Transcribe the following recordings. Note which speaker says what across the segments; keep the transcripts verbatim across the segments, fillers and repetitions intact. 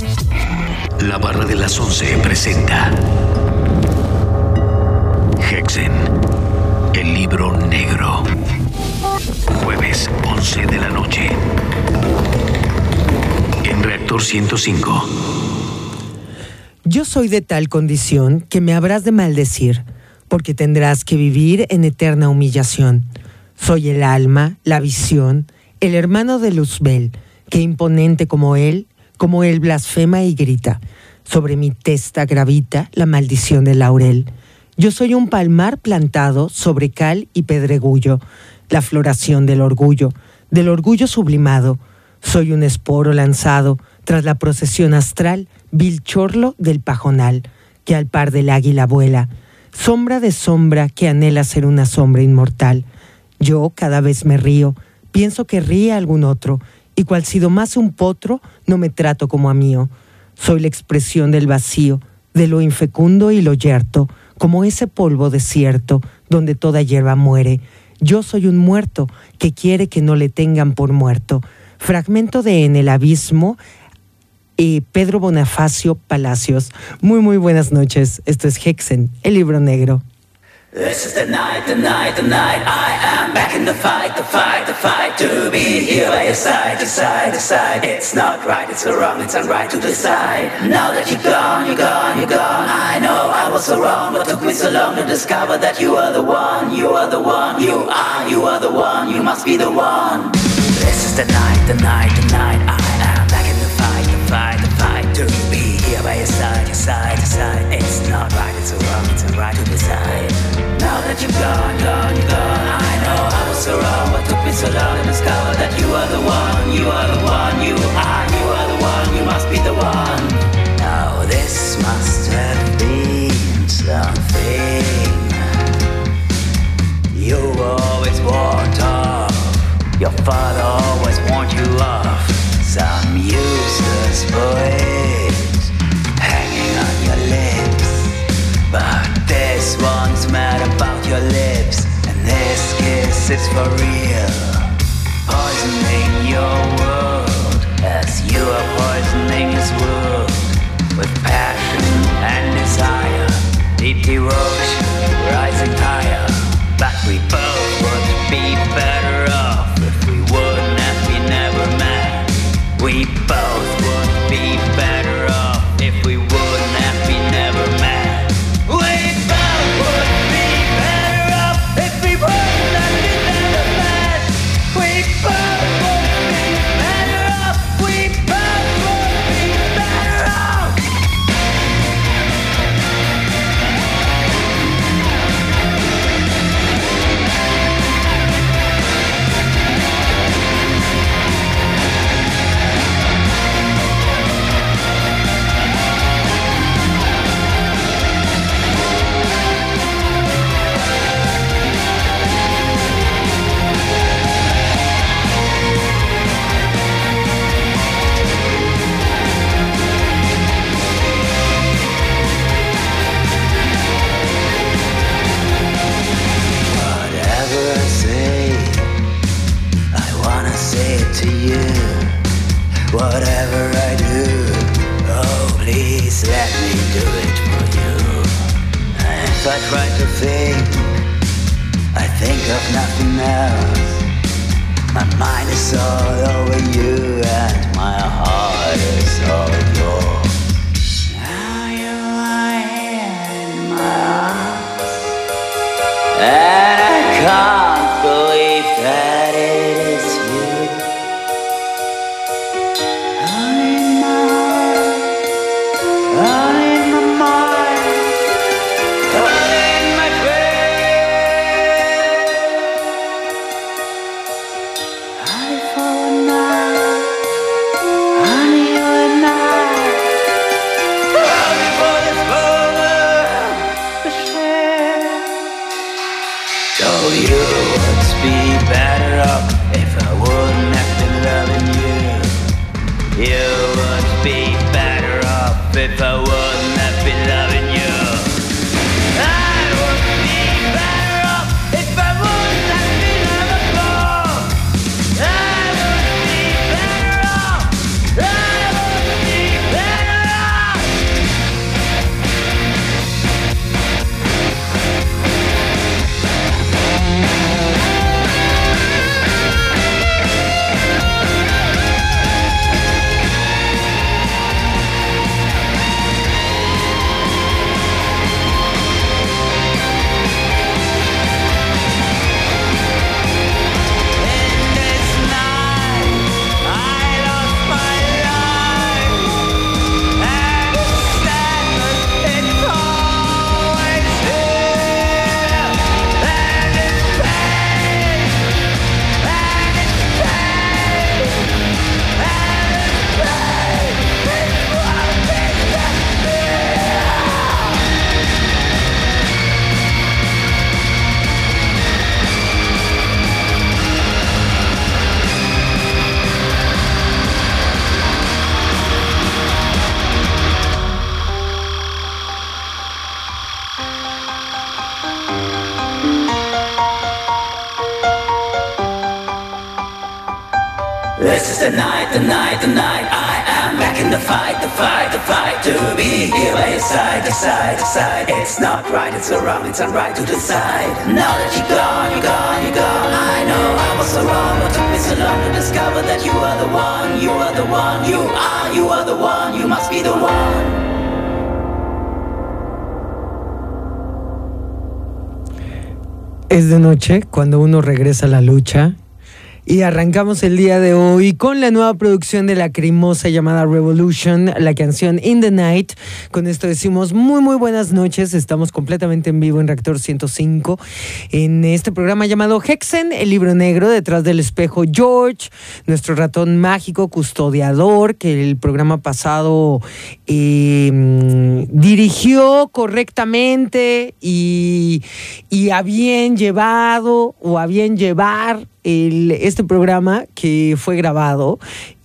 Speaker 1: La barra de las once presenta Hexen, el libro negro. Jueves, once de la noche. En Reactor ciento cinco.
Speaker 2: Yo soy de tal condición que me habrás de maldecir, porque tendrás que vivir en eterna humillación. Soy el alma, la visión, el hermano de Luzbel, que imponente como él, como él blasfema y grita. Sobre mi testa gravita la maldición del laurel. Yo soy un palmar plantado sobre cal y pedregullo, la floración del orgullo, del orgullo sublimado. Soy un esporo lanzado tras la procesión astral, vil chorlo del pajonal, que al par del águila vuela, sombra de sombra que anhela ser una sombra inmortal. Yo cada vez me río, pienso que ríe algún otro, y cual si domase un potro, no me trato como a mío. Soy la expresión del vacío, de lo infecundo y lo yerto, como ese polvo desierto, donde toda hierba muere. Yo soy un muerto que quiere que no le tengan por muerto. Fragmento de En el abismo, eh, Pedro Bonifacio Palacios. Muy, muy buenas noches. Esto es Hexen, el libro negro.
Speaker 3: This is the night, the night, the night. I am back in the fight, the fight, the fight. To be here by your side, decide, decide. It's not right, it's so wrong, it's unright to decide. Now that you're gone, you're gone, you're gone. I know I was so wrong, but took me so long to discover that you are the one, you are the one. You are, you are the one, you must be the one. This is the night, the night, the night. I am back in the fight, the fight, the fight. To be here by your side, your side, your side. It's not right, it's so wrong, it's unright to decide. Now that you're gone, gone, you're gone. I know I was so wrong, but took me so long to discover that you are the one, you are the one, you are, you are the one, you must be the one. Now this must have been something you always warned of. Your father always warned you of some useless voice hanging on your lips. But this one's mad about your lips, and this kiss is for real. Poisoning your world as you are poisoning his world. With passion and desire, deep devotion rising higher. But we both would be better off if we wouldn't have been never met. We both would be better off if we wouldn't have been never met. We both would be better off if we wouldn't have been never met. We both would be better off. We both would be better off. To you, whatever I do, oh please let me do it for you. And if I try to think, I think of nothing else. My mind is all over you and my heart is all yours. Now you are here in my arms, and I can't believe that it is you. Honey, you and I the night, the night, the night. I am back in the fight, the fight, the fight. To be here by your side, your side, your side. It's not right, it's wrong, it's alright to decide. Now that you're gone, you're gone, you're gone. I know I was so wrong, but it took me so long to discover that you are the one, you are the one, you are, you are the one, you must be the one.
Speaker 2: Es de noche cuando uno regresa a la lucha y arrancamos el día de hoy con la nueva producción de Lacrimosa llamada Revolution, la canción In the Night. Con esto decimos muy muy buenas noches, estamos completamente en vivo en Reactor ciento cinco en este programa llamado Hexen, el libro negro. Detrás del espejo George, nuestro ratón mágico custodiador, que el programa pasado eh, dirigió correctamente y, y a bien llevado o a bien llevar El, este programa que fue grabado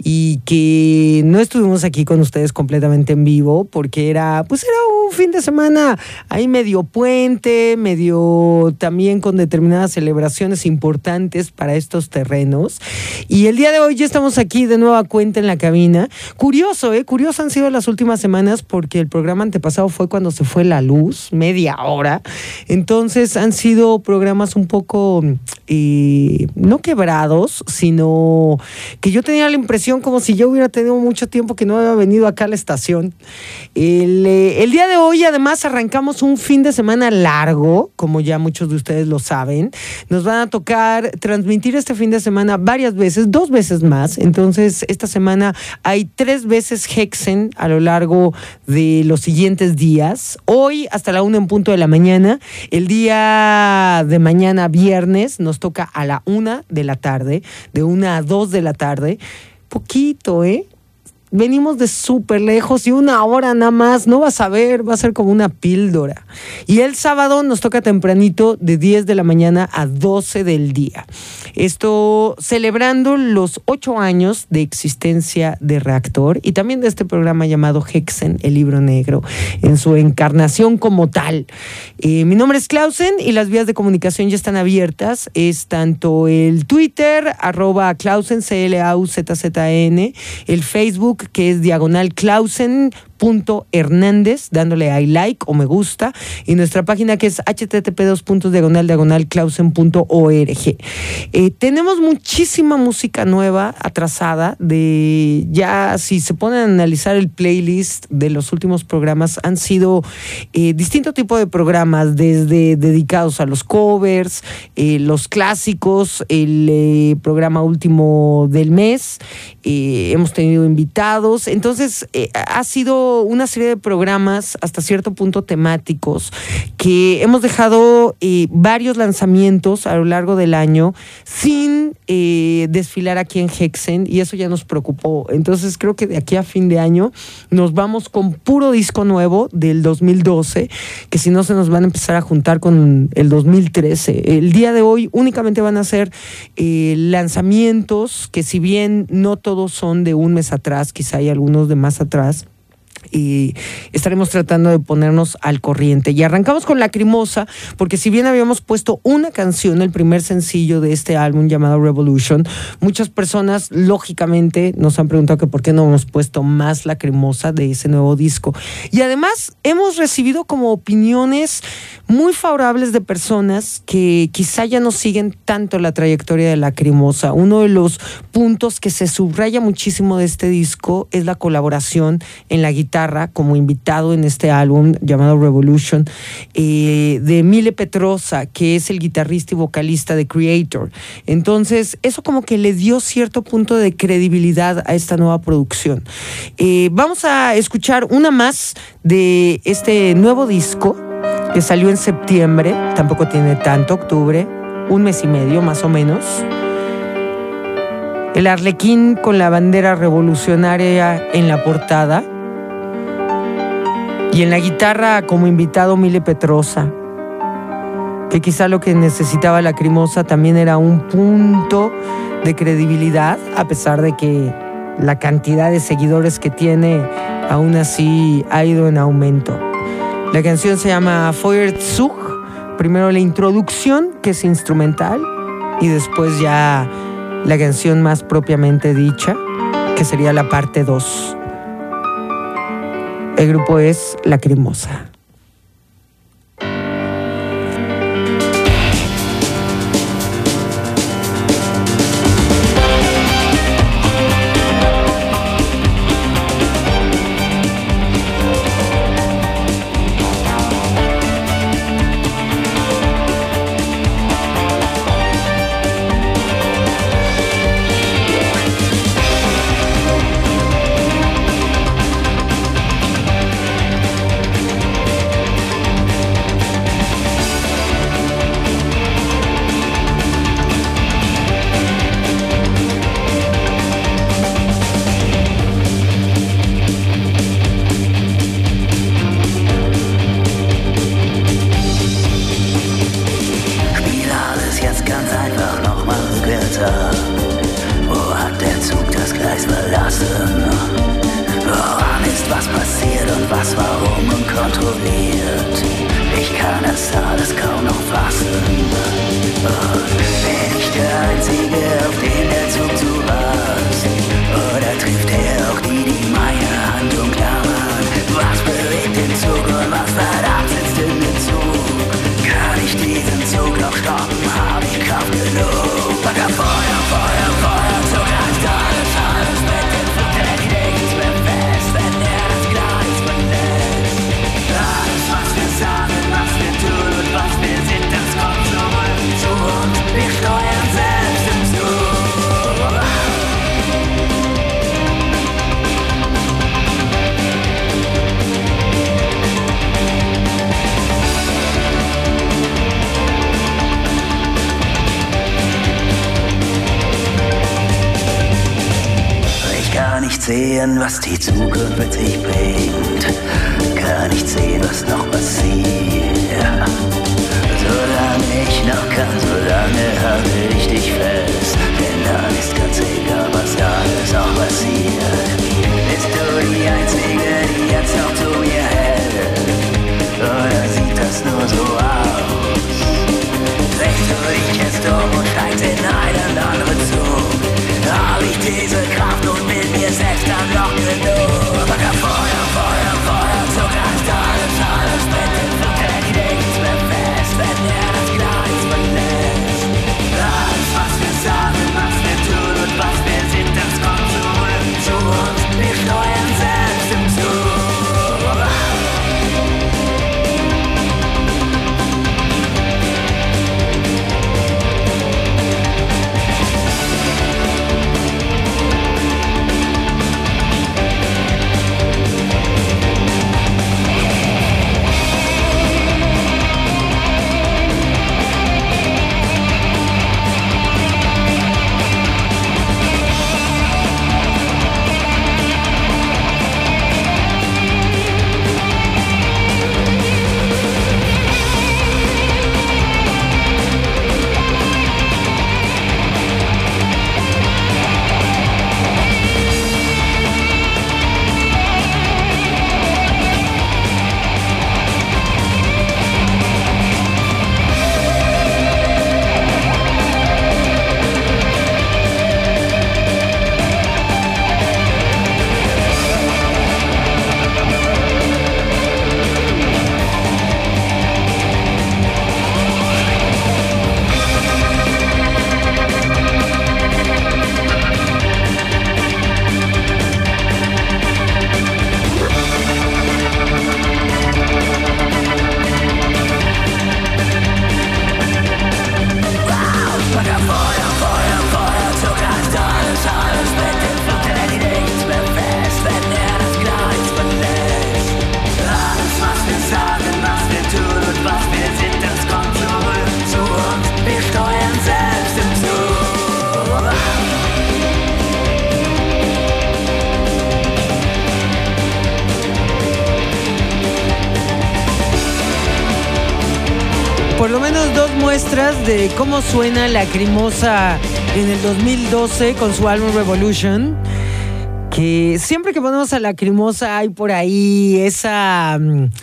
Speaker 2: y que no estuvimos aquí con ustedes completamente en vivo porque era, pues era un fin de semana ahí medio puente, medio también con determinadas celebraciones importantes para estos terrenos. Y el día de hoy ya estamos aquí de nueva cuenta en la cabina. Curioso, ¿eh? Curioso han sido las últimas semanas porque el programa antepasado fue cuando se fue la luz, media hora. Entonces han sido programas un poco... Eh, no quebrados, sino que yo tenía la impresión como si yo hubiera tenido mucho tiempo que no había venido acá a la estación. El, eh, el día de hoy además arrancamos un fin de semana largo, como ya muchos de ustedes lo saben. Nos van a tocar transmitir este fin de semana varias veces, dos veces más. Entonces esta semana hay tres veces Hexen a lo largo de los siguientes días. Hoy hasta la una en punto de la mañana. El día de mañana viernes nos toca a la una de la tarde, de una a dos de la tarde. Poquito, ¿eh? Venimos de súper lejos y una hora nada más, no vas a ver, va a ser como una píldora. Y el sábado nos toca tempranito de diez de la mañana a doce del día. Esto celebrando los ocho años de existencia de Reactor y también de este programa llamado Hexen, el libro negro, en su encarnación como tal. Eh, mi nombre es Clausen y las vías de comunicación ya están abiertas. Es tanto el Twitter, arroba Clausen, C L A U Z Z N, el Facebook, que es diagonal Clausen punto Hernández, dándole a like o me gusta, y nuestra página que es http dos puntos diagonal diagonal clausen punto org. Eh, tenemos muchísima música nueva atrasada, de ya si se ponen a analizar el playlist de los últimos programas, han sido eh, distinto tipo de programas, desde dedicados a los covers, eh, los clásicos, el eh, programa último del mes, eh, hemos tenido invitados, entonces eh, ha sido una serie de programas hasta cierto punto temáticos que hemos dejado eh, varios lanzamientos a lo largo del año sin eh, desfilar aquí en Hexen, y eso ya nos preocupó. Entonces creo que de aquí a fin de año nos vamos con puro disco nuevo del dos mil doce, que si no se nos van a empezar a juntar con el dos mil trece. El día de hoy únicamente van a ser eh, lanzamientos que, si bien no todos son de un mes atrás, quizá hay algunos de más atrás, y estaremos tratando de ponernos al corriente. Y arrancamos con Lacrimosa, porque si bien habíamos puesto una canción, el primer sencillo de este álbum llamado Revolution, muchas personas lógicamente nos han preguntado que por qué no hemos puesto más Lacrimosa de ese nuevo disco. Y además hemos recibido como opiniones muy favorables de personas que quizá ya no siguen tanto la trayectoria de Lacrimosa. Uno de los puntos que se subraya muchísimo de este disco es la colaboración en la guitarra como invitado en este álbum llamado Revolution eh, de Mile Petrosa, que es el guitarrista y vocalista de Creator. Entonces eso como que le dio cierto punto de credibilidad a esta nueva producción. Eh, vamos a escuchar una más de este nuevo disco que salió en septiembre, tampoco tiene tanto, octubre, un mes y medio más o menos. El arlequín con la bandera revolucionaria en la portada. Y en la guitarra como invitado Mile Petrosa, que quizá lo que necesitaba Lacrimosa también era un punto de credibilidad, a pesar de que la cantidad de seguidores que tiene aún así ha ido en aumento. La canción se llama Feuerzug, primero la introducción, que es instrumental, y después ya la canción más propiamente dicha. que sería la parte dos. El grupo es Lacrimosa.
Speaker 3: Sehen, was die Zukunft mit sich bringt, kann nicht sehen, was noch passiert. Solange ich noch kann, solange halte ich dich fest, denn dann ist ganz egal, was alles auch passiert. Bist du die Einzige, die jetzt noch zu mir hält, oder sieht das nur so aus? Drehst du dich jetzt um und steigst in einen anderen Zug, hab ich diese Kraft und bin mir selbst dann noch genug. Feuer, Feuer, Feuer, Feuer, so ganz alles, alles mit dem Flug, hält nichts mehr fest, wenn er das Gleis verlässt. Alles, was wir sagen, was wir tun und was wir sind, das kommt zurück zu uns. Wir steuern selbst im Zug.
Speaker 2: por lo menos dos muestras de cómo suena Lacrimosa en el dos mil doce con su álbum Revolution. que siempre que ponemos a Lacrimosa hay por ahí esa,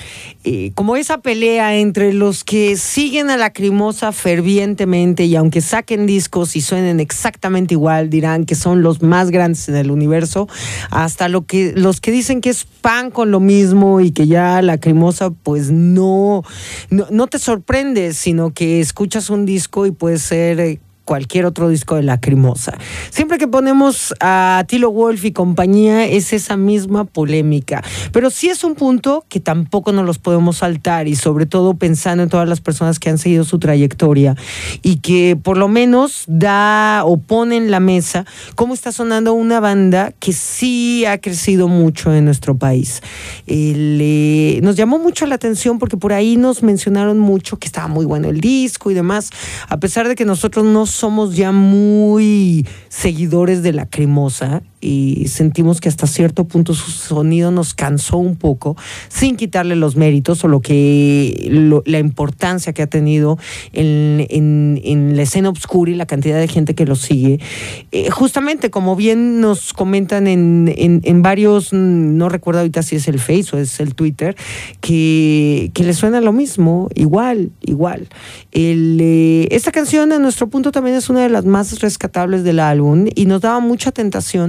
Speaker 2: eh, como esa pelea entre los que siguen a Lacrimosa fervientemente y aunque saquen discos y suenen exactamente igual, dirán que son los más grandes en el universo, hasta lo que, los que dicen que es pan con lo mismo y que ya Lacrimosa pues no, no, no te sorprende, sino que escuchas un disco y puede ser... Eh, cualquier otro disco de Lacrimosa. Siempre que ponemos a Tilo Wolff y compañía es esa misma polémica, pero sí es un punto que tampoco nos los podemos saltar y sobre todo pensando en todas las personas que han seguido su trayectoria y que por lo menos da o pone en la mesa cómo está sonando una banda que sí ha crecido mucho en nuestro país. El, eh, nos llamó mucho la atención porque por ahí nos mencionaron mucho que estaba muy bueno el disco y demás, a pesar de que nosotros no somos ya muy seguidores de Lacrimosa y sentimos que hasta cierto punto su sonido nos cansó un poco, sin quitarle los méritos o lo que lo, la importancia que ha tenido en, en, en la escena obscura y la cantidad de gente que lo sigue. Eh, justamente, como bien nos comentan en, en, en varios, no recuerdo ahorita si es el Face o es el Twitter, que, que le suena lo mismo, igual, igual. El, eh, esta canción, a nuestro punto, también es una de las más rescatables del álbum y nos daba mucha tentación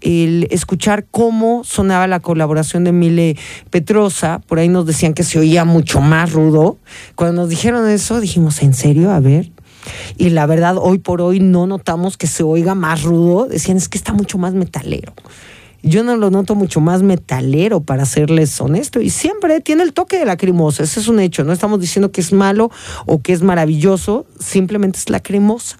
Speaker 2: el escuchar cómo sonaba la colaboración de Mile Petrosa. Por ahí nos decían que se oía mucho más rudo. Cuando nos dijeron eso dijimos, ¿en serio? A ver. Y la verdad, hoy por hoy no notamos que se oiga más rudo. Decían, es que está mucho más metalero. Yo no lo noto mucho más metalero, para serles honesto, y siempre tiene el toque de Lacrimosa. Ese es un hecho. No estamos diciendo que es malo o que es maravilloso, simplemente es Lacrimosa.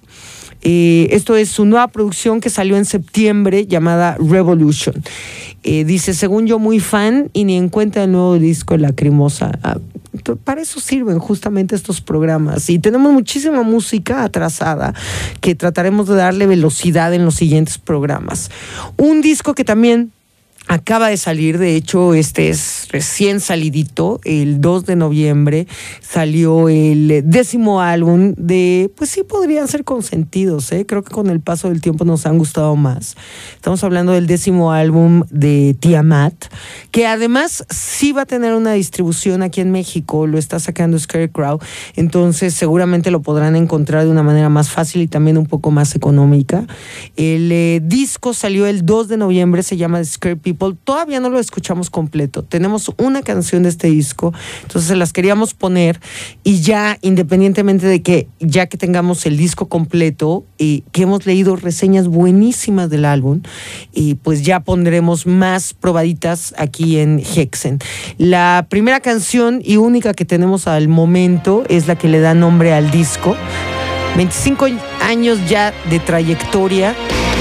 Speaker 2: Eh, esto es su nueva producción que salió en septiembre, llamada Revolution. Eh, dice, según yo, muy fan y ni en cuenta el nuevo disco de Lacrimosa. Ah, para eso sirven justamente estos programas. Y tenemos muchísima música atrasada que trataremos de darle velocidad en los siguientes programas. Un disco que también acaba de salir, de hecho, este es recién salidito, el dos de noviembre salió el décimo álbum de, pues sí podrían ser consentidos, ¿eh? Creo que con el paso del tiempo nos han gustado más. Estamos hablando del décimo álbum de Tiamat, que además sí va a tener una distribución aquí en México, lo está sacando Scarecrow, entonces seguramente lo podrán encontrar de una manera más fácil y también un poco más económica. El eh, disco salió el dos de noviembre, se llama The Scare People. Todavía no lo escuchamos completo. Tenemos una canción de este disco, entonces se las queríamos poner y ya, independientemente de que ya que tengamos el disco completo y que hemos leído reseñas buenísimas del álbum, y pues ya pondremos más probaditas aquí en Hexen. La primera canción y única que tenemos al momento es la que le da nombre al disco. veinticinco años ya de trayectoria,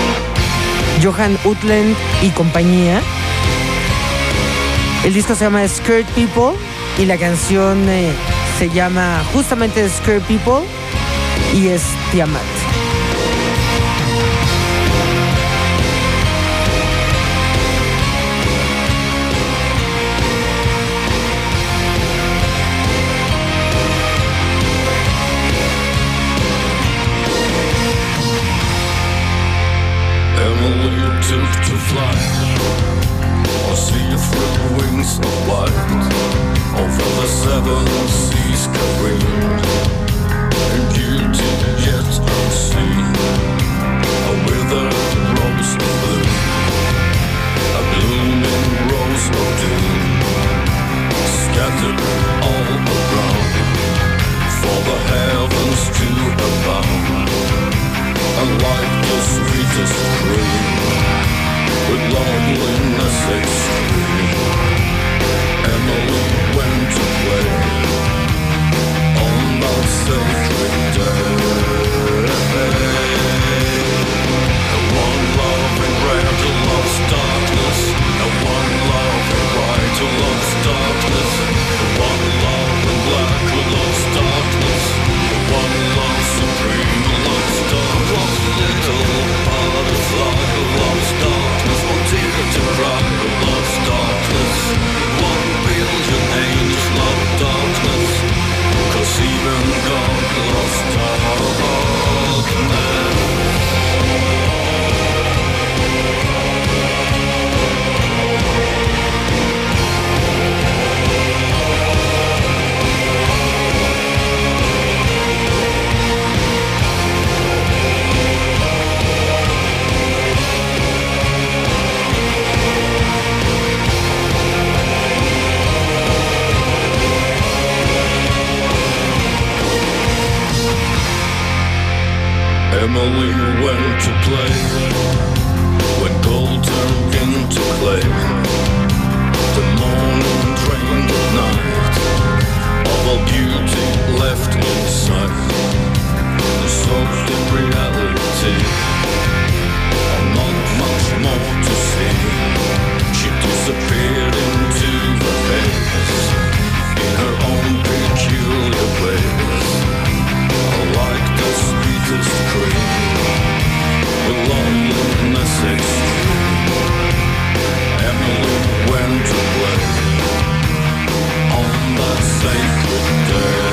Speaker 2: Johan Utland y compañía. El disco se llama Scared People y la canción eh, se llama justamente Scared People y es Tiamat.
Speaker 4: Took to flight, or see you through the wings of white, over the seven seas careened, and you did yet unseen, a withered rose of bloom, a blooming rose of doom, scattered all around, for the heavens to abound, and like the sweetest cream, with loneliness extreme, Emily went to play on that sacred day. One loving red to love's darkness, and one loving white to love's darkness, one loving black who loves darkness, one love supreme who loves darkness, one little butterfly who loves darkness, one tear to cry who loves darkness. Emily went to play when gold turned into clay. The morning drained the night of all beauty left inside. The soaked in reality, not much more to see. She disappeared into the haze in her own peculiar ways, like the sweetest cream, with loneliness extreme. Emily went to play on that sacred day.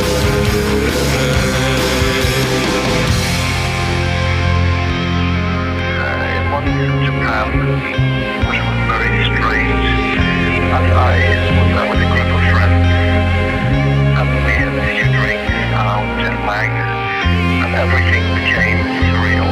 Speaker 5: Uh, it was Japan, which was very strange, and I was there with a group of friends, and we had a few drinks, and I was jet lagged, and everything became surreal.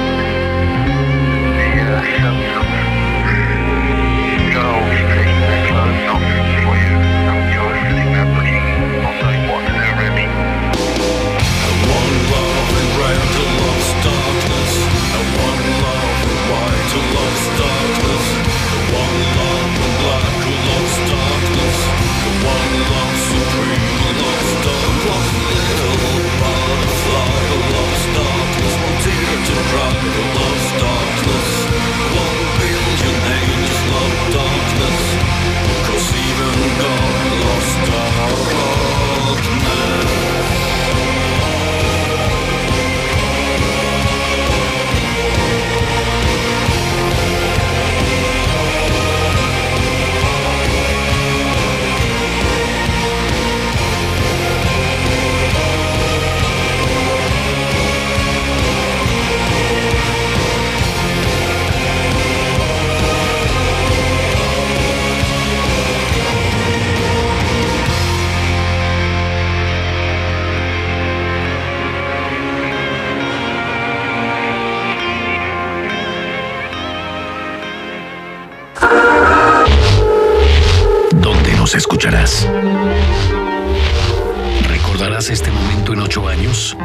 Speaker 5: The uh, sense of girls taking their clothes off for you, and you're sitting there looking, not knowing what to do really.
Speaker 4: One love in red to love's darkness, and one love in white to love's darkness, the one love in black who loves darkness, the one love supreme who loves darkness, little butterfly who loves darkness, one tear to cry who loves darkness, one billion angels love darkness, 'cause even God loves darkness.
Speaker 1: Nos escucharás. ¿Recordarás este momento en ocho años?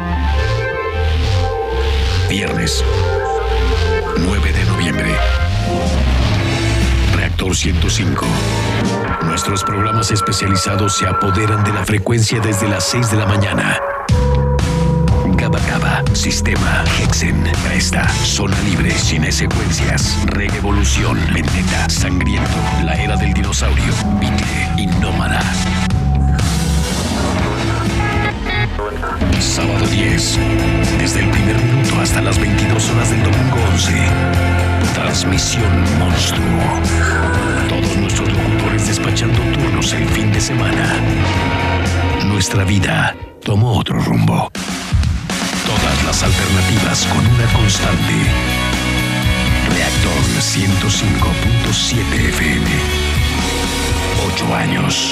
Speaker 1: Viernes, nueve de noviembre. Reactor ciento cinco. Nuestros programas especializados se apoderan de la frecuencia desde las seis de la mañana. Gaba Gaba, Sistema, Hexen, Presta, Zona Libre, Cine Secuencias, Revolución, Vendetta, Sangriento, La Era del Dinosaurio, Beatle y Nómada. Sábado diez, desde el primer minuto hasta las veintidós horas del domingo once. Transmisión Monstruo. Todos nuestros locutores despachando turnos el fin de semana. Nuestra vida tomó otro rumbo. Todas las alternativas con una constante. Reactor ciento cinco punto siete F M. Ocho años.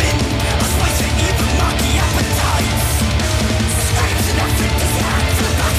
Speaker 6: Screams and Africa's hands, the back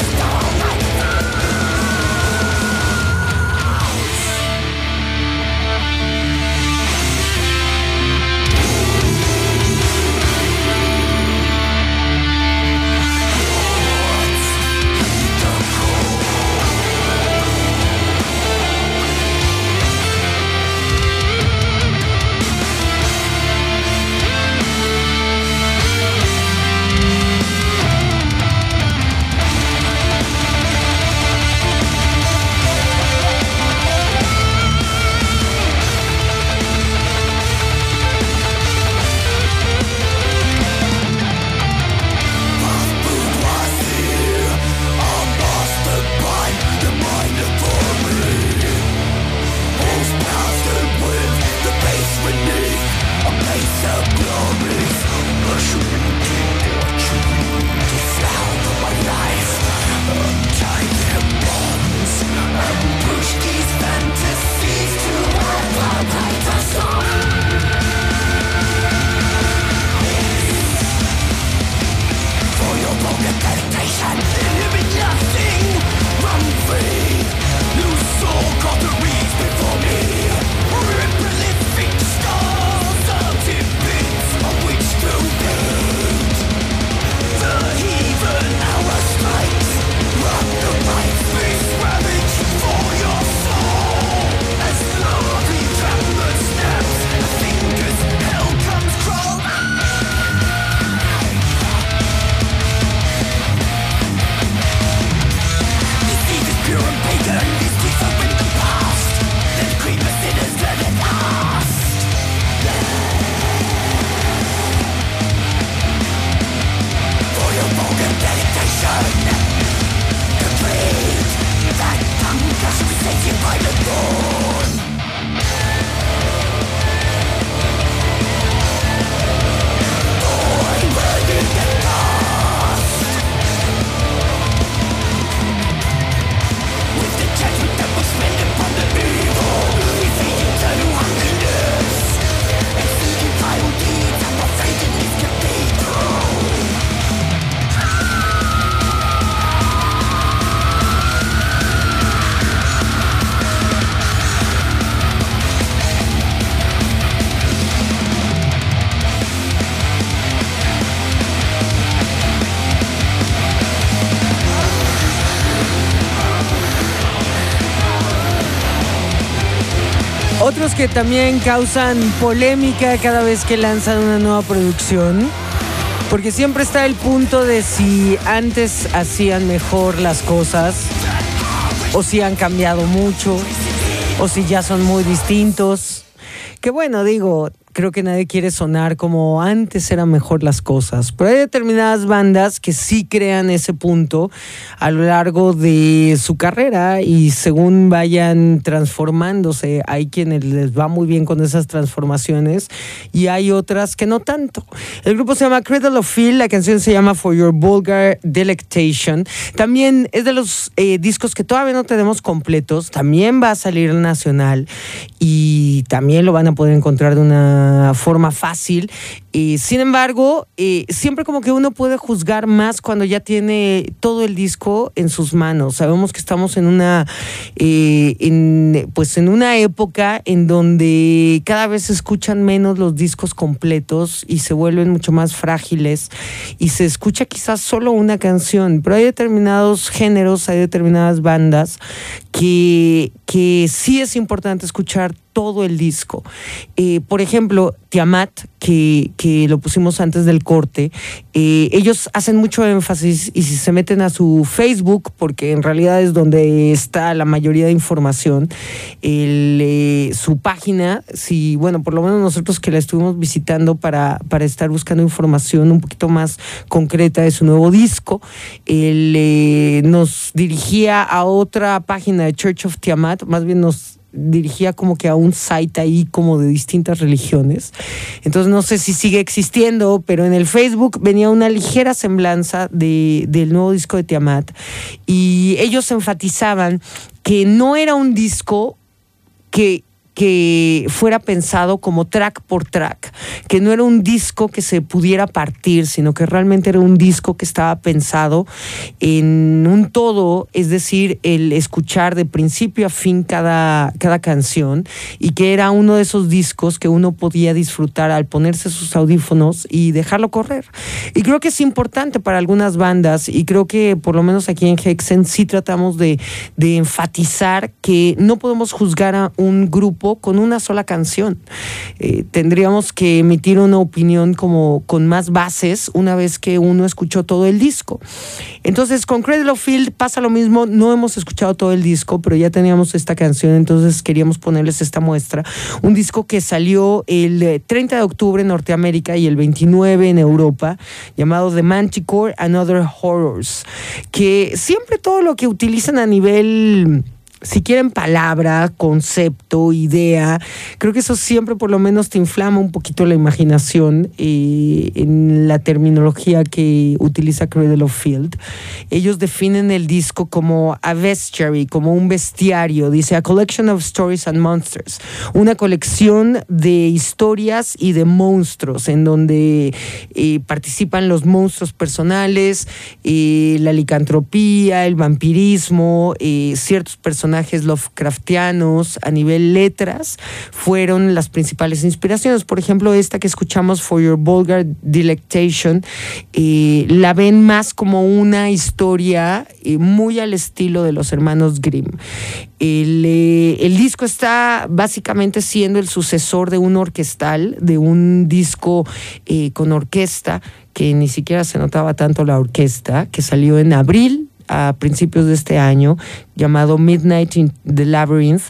Speaker 2: Otros que también causan polémica cada vez que lanzan una nueva producción, porque siempre está el punto de si antes hacían mejor las cosas, o si han cambiado mucho, o si ya son muy distintos. Que bueno, digo, creo que nadie quiere sonar como antes eran mejor las cosas, pero hay determinadas bandas que sí crean ese punto a lo largo de su carrera y según vayan transformándose, hay quienes les va muy bien con esas transformaciones y hay otras que no tanto. El grupo se llama Cradle of Filth, la canción se llama For Your Vulgar Delectation. También es de los eh, discos que todavía no tenemos completos, también va a salir nacional y también lo van a poder encontrar de una forma fácil. Eh, sin embargo, eh, siempre como que uno puede juzgar más cuando ya tiene todo el disco en sus manos. Sabemos que estamos en una eh, en, pues en una época en donde cada vez se escuchan menos los discos completos y se vuelven mucho más frágiles y se escucha quizás solo una canción, pero hay determinados géneros, hay determinadas bandas que, que sí es importante escuchar todo el disco. Eh, por ejemplo, Tiamat, que, que lo pusimos antes del corte, eh, ellos hacen mucho énfasis y si se meten a su Facebook, porque en realidad es donde está la mayoría de información, el, eh, su página, si, bueno, por lo menos nosotros que la estuvimos visitando para, para estar buscando información un poquito más concreta de su nuevo disco, el, eh, nos dirigía a otra página de Church of Tiamat, más bien nos dirigía como que a un site ahí como de distintas religiones. Entonces no sé si sigue existiendo, pero en el Facebook venía una ligera semblanza de, del nuevo disco de Tiamat y ellos enfatizaban que no era un disco que que fuera pensado como track por track, que no era un disco que se pudiera partir, sino que realmente era un disco que estaba pensado en un todo, es decir, el escuchar de principio a fin cada, cada canción, y que era uno de esos discos que uno podía disfrutar al ponerse sus audífonos y dejarlo correr. Y creo que es importante para algunas bandas, y creo que por lo menos aquí en Hexen sí tratamos de, de enfatizar que no podemos juzgar a un grupo con una sola canción. Eh, tendríamos que emitir una opinión como con más bases una vez que uno escuchó todo el disco. Entonces con Cradle of Filth pasa lo mismo, no hemos escuchado todo el disco, pero ya teníamos esta canción, entonces queríamos ponerles esta muestra. Un disco que salió el treinta de octubre en Norteamérica y el veintinueve en Europa, llamado The Manticore and Other Horrors, que siempre todo lo que utilizan a nivel, si quieren, palabra, concepto, idea, creo que eso siempre por lo menos te inflama un poquito la imaginación eh, en la terminología que utiliza Cradle of Filth. Ellos definen el disco como a bestiary, como un bestiario. Dice, a collection of stories and monsters, una colección de historias y de monstruos en donde eh, participan los monstruos personales, eh, la licantropía, el vampirismo, eh, ciertos personajes personajes Lovecraftianos. A nivel letras fueron las principales inspiraciones. Por ejemplo, esta que escuchamos, For Your Vulgar Delectation, eh, la ven más como una historia eh, muy al estilo de los hermanos Grimm. El, eh, el disco está básicamente siendo el sucesor de un orquestal, de un disco eh, con orquesta, que ni siquiera se notaba tanto la orquesta, que salió en abril a principios de este año, llamado Midnight in the Labyrinth,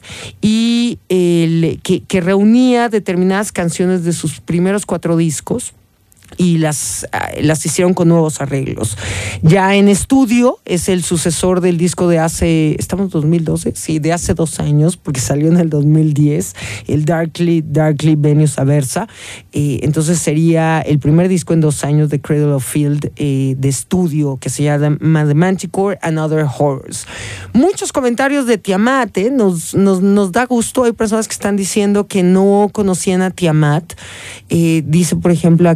Speaker 2: y el, que, que reunía determinadas canciones de sus primeros cuatro discos y las, las hicieron con nuevos arreglos. Ya en estudio es el sucesor del disco de hace, ¿estamos en dos mil doce? Sí, de hace dos años, porque salió en el dos mil diez, el Darkly, Darkly Venus Aversa. Eh, entonces sería el primer disco en dos años de Cradle of Filth eh, de estudio, que se llama The Manticore and Other Horrors. Muchos comentarios de Tiamat, eh, nos, nos, nos da gusto. Hay personas que están diciendo que no conocían a Tiamat. Eh, dice, por ejemplo, aquí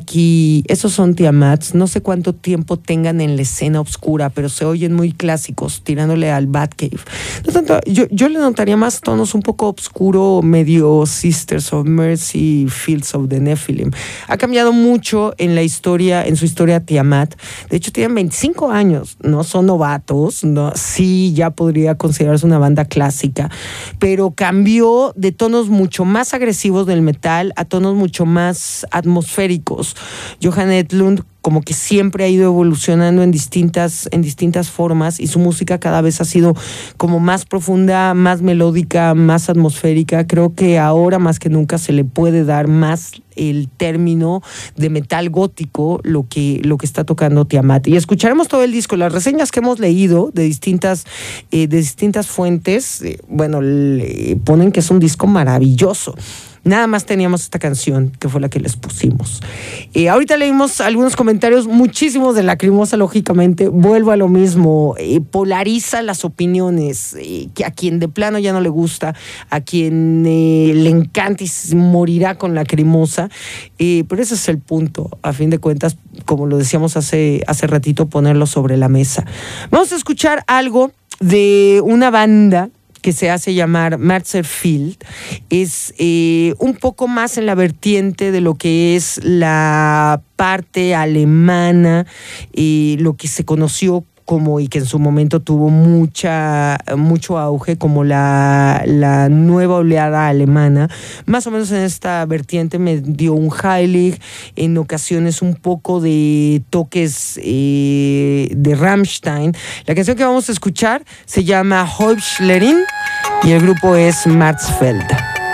Speaker 2: Y esos son Tiamats. No sé cuánto tiempo tengan en la escena oscura, pero se oyen muy clásicos, tirándole al Batcave. No tanto, yo, yo le notaría más tonos un poco oscuro, medio Sisters of Mercy, Fields of the Nephilim. Ha cambiado mucho en la historia, en su historia Tiamat. De hecho, tienen veinticinco años, no son novatos, no, sí ya podría considerarse una banda clásica, pero cambió de tonos mucho más agresivos del metal a tonos mucho más atmosféricos. Johan Edlund como que siempre ha ido evolucionando en distintas, en distintas formas, y su música cada vez ha sido como más profunda, más melódica, más atmosférica. Creo que ahora más que nunca se le puede dar más el término de metal gótico, lo que, lo que está tocando Tiamat. Y escucharemos todo el disco. Las reseñas que hemos leído de distintas, eh, de distintas fuentes, eh, bueno, le ponen que es un disco maravilloso. Nada más teníamos esta canción, que fue la que les pusimos. Eh, ahorita leímos algunos comentarios, muchísimos de Lacrimosa, lógicamente. Vuelvo a lo mismo, eh, polariza las opiniones, eh, que a quien de plano ya no le gusta, a quien eh, le encanta y morirá con Lacrimosa. Eh, pero ese es el punto, a fin de cuentas, como lo decíamos hace, hace ratito, ponerlo sobre la mesa. Vamos a escuchar algo de una banda que se hace llamar Marzerfield. Es eh, un poco más en la vertiente de lo que es la parte alemana, eh, lo que se conoció como, y que en su momento tuvo mucha mucho auge, como la, la nueva oleada alemana, más o menos en esta vertiente, medio un Heilig, en ocasiones un poco de toques eh, de Rammstein. La canción que vamos a escuchar se llama Heuschlerin y el grupo es Marzfeld.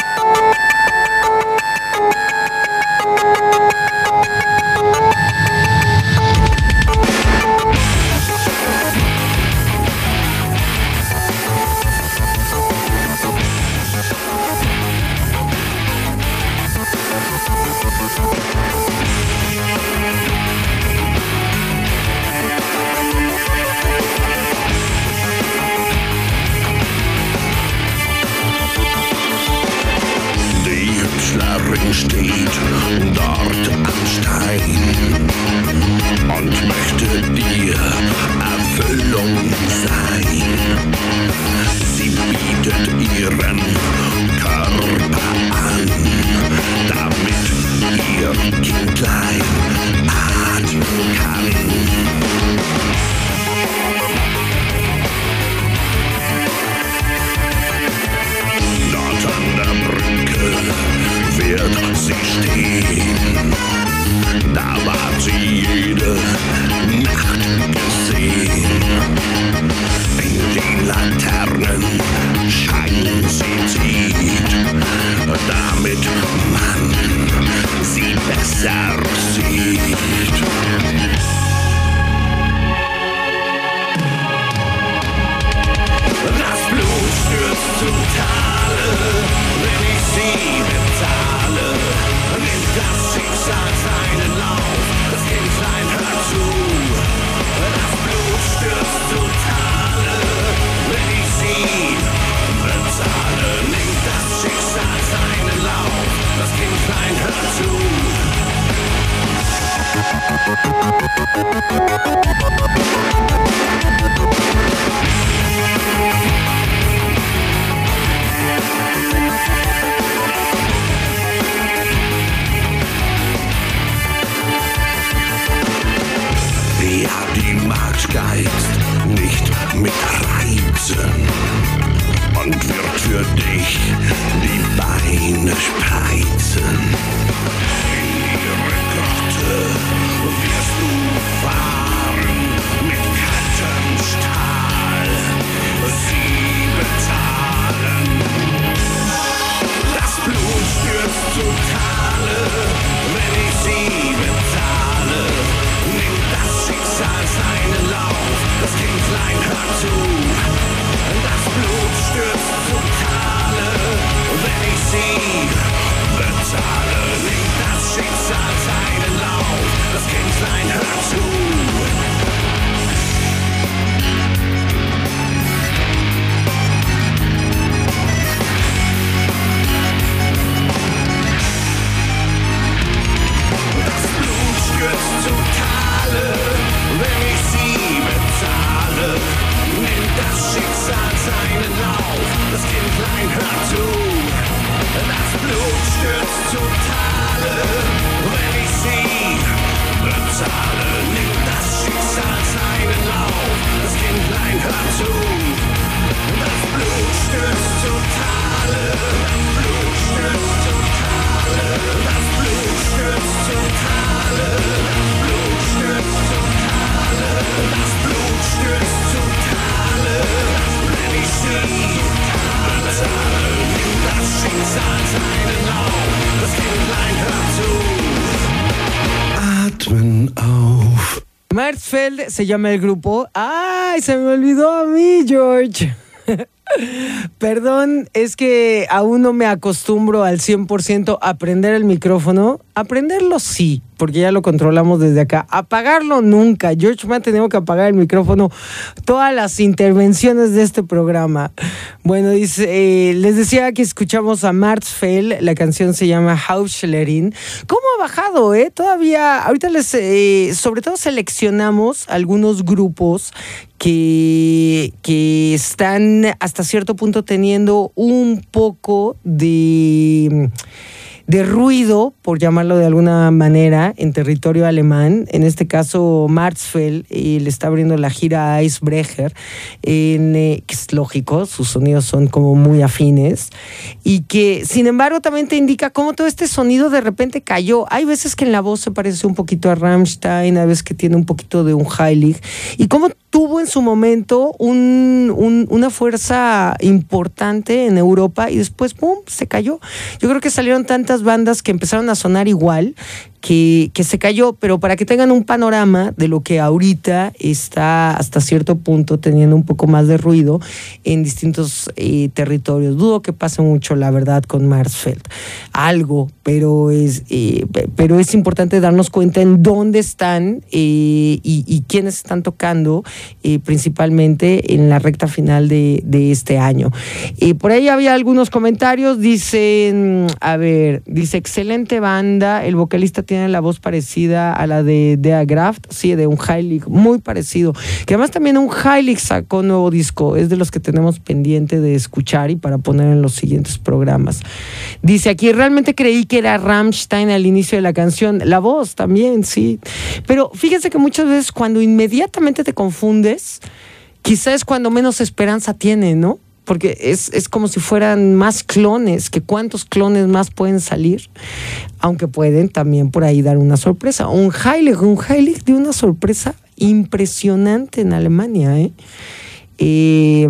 Speaker 1: Steht dort am Stein und möchte dir Erfüllung sein. Sie bietet ihren Körper an, damit ihr Kindlein atmen kann. Dort an der Brücke wird sie stehen, da war sie jede Nacht gesehen. In die Laternen Schein sie zieht, damit man sie besser sieht. Das Blut stürzt zum Tale, wenn ich sie bezahle. Nimmt das Schicksal seinen Lauf, das Kindlein hört zu. Das Blut stürzt zum Tale, wenn ich sie bezahle. Nimmt das Schicksal seinen Lauf, das Kindlein
Speaker 2: Märzfeld se llama el grupo. ¡Ay, se me olvidó a mí, George! Perdón, es que aún no me acostumbro al cien por ciento a prender el micrófono. Aprenderlo sí, porque ya lo controlamos desde acá. Apagarlo nunca. George me ha tenido que apagar el micrófono todas las intervenciones de este programa. Bueno, dice, eh, les decía que escuchamos a Märzfeld. La canción se llama Hausschlerin. ¿Cómo ha bajado, eh? Todavía, ahorita les, eh, sobre todo seleccionamos algunos grupos que, que están hasta cierto punto teniendo un poco de... de ruido, por llamarlo de alguna manera, en territorio alemán. En este caso, Märzfeld eh, le está abriendo la gira a Icebrecher, en, eh, que es lógico, sus sonidos son como muy afines, y que, sin embargo, también te indica cómo todo este sonido de repente cayó. Hay veces que en la voz se parece un poquito a Rammstein, hay veces que tiene un poquito de un Heilig, y cómo tuvo en su momento un, un, una fuerza importante en Europa y después, ¡pum!, se cayó. Yo creo que salieron tantas bandas que empezaron a sonar igual que, que se cayó, pero para que tengan un panorama de lo que ahorita está hasta cierto punto teniendo un poco más de ruido en distintos eh, territorios. Dudo que pase mucho, la verdad, con Märzfeld. Algo, pero es, eh, pero es importante darnos cuenta en dónde están eh, y, y quiénes están tocando, eh, principalmente en la recta final de, de este año. Eh, por ahí había algunos comentarios, dicen, a ver, dice, excelente banda, el vocalista tiene la voz parecida a la de Dea Graft, sí, de un Heilig, muy parecido, que además también un Heilig sacó nuevo disco, es de los que tenemos pendiente de escuchar y para poner en los siguientes programas. Dice aquí, realmente creí que era Rammstein al inicio de la canción, la voz también, sí, pero fíjense que muchas veces cuando inmediatamente te confundes, quizás es cuando menos esperanza tiene, ¿no? Porque es, es como si fueran más clones, que cuántos clones más pueden salir, aunque pueden también por ahí dar una sorpresa. Un Heilig, un Heilig dio una sorpresa impresionante en Alemania, ¿eh? Eh,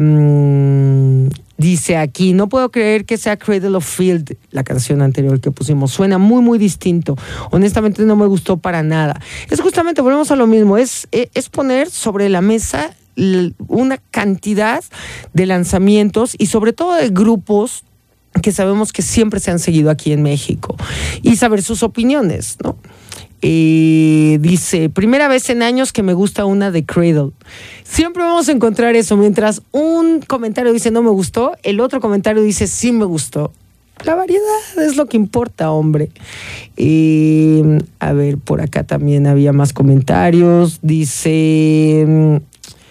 Speaker 2: mmm, dice aquí, no puedo creer que sea Cradle of Field, la canción anterior que pusimos, suena muy muy distinto, honestamente no me gustó para nada. Es justamente, volvemos a lo mismo, es, es poner sobre la mesa una cantidad de lanzamientos y sobre todo de grupos que sabemos que siempre se han seguido aquí en México y saber sus opiniones, ¿no? Eh, dice, primera vez en años que me gusta una de Cradle. Siempre vamos a encontrar eso, mientras un comentario dice no me gustó, el otro comentario dice sí me gustó. La variedad es lo que importa, hombre. Eh, a ver, por acá también había más comentarios. Dice...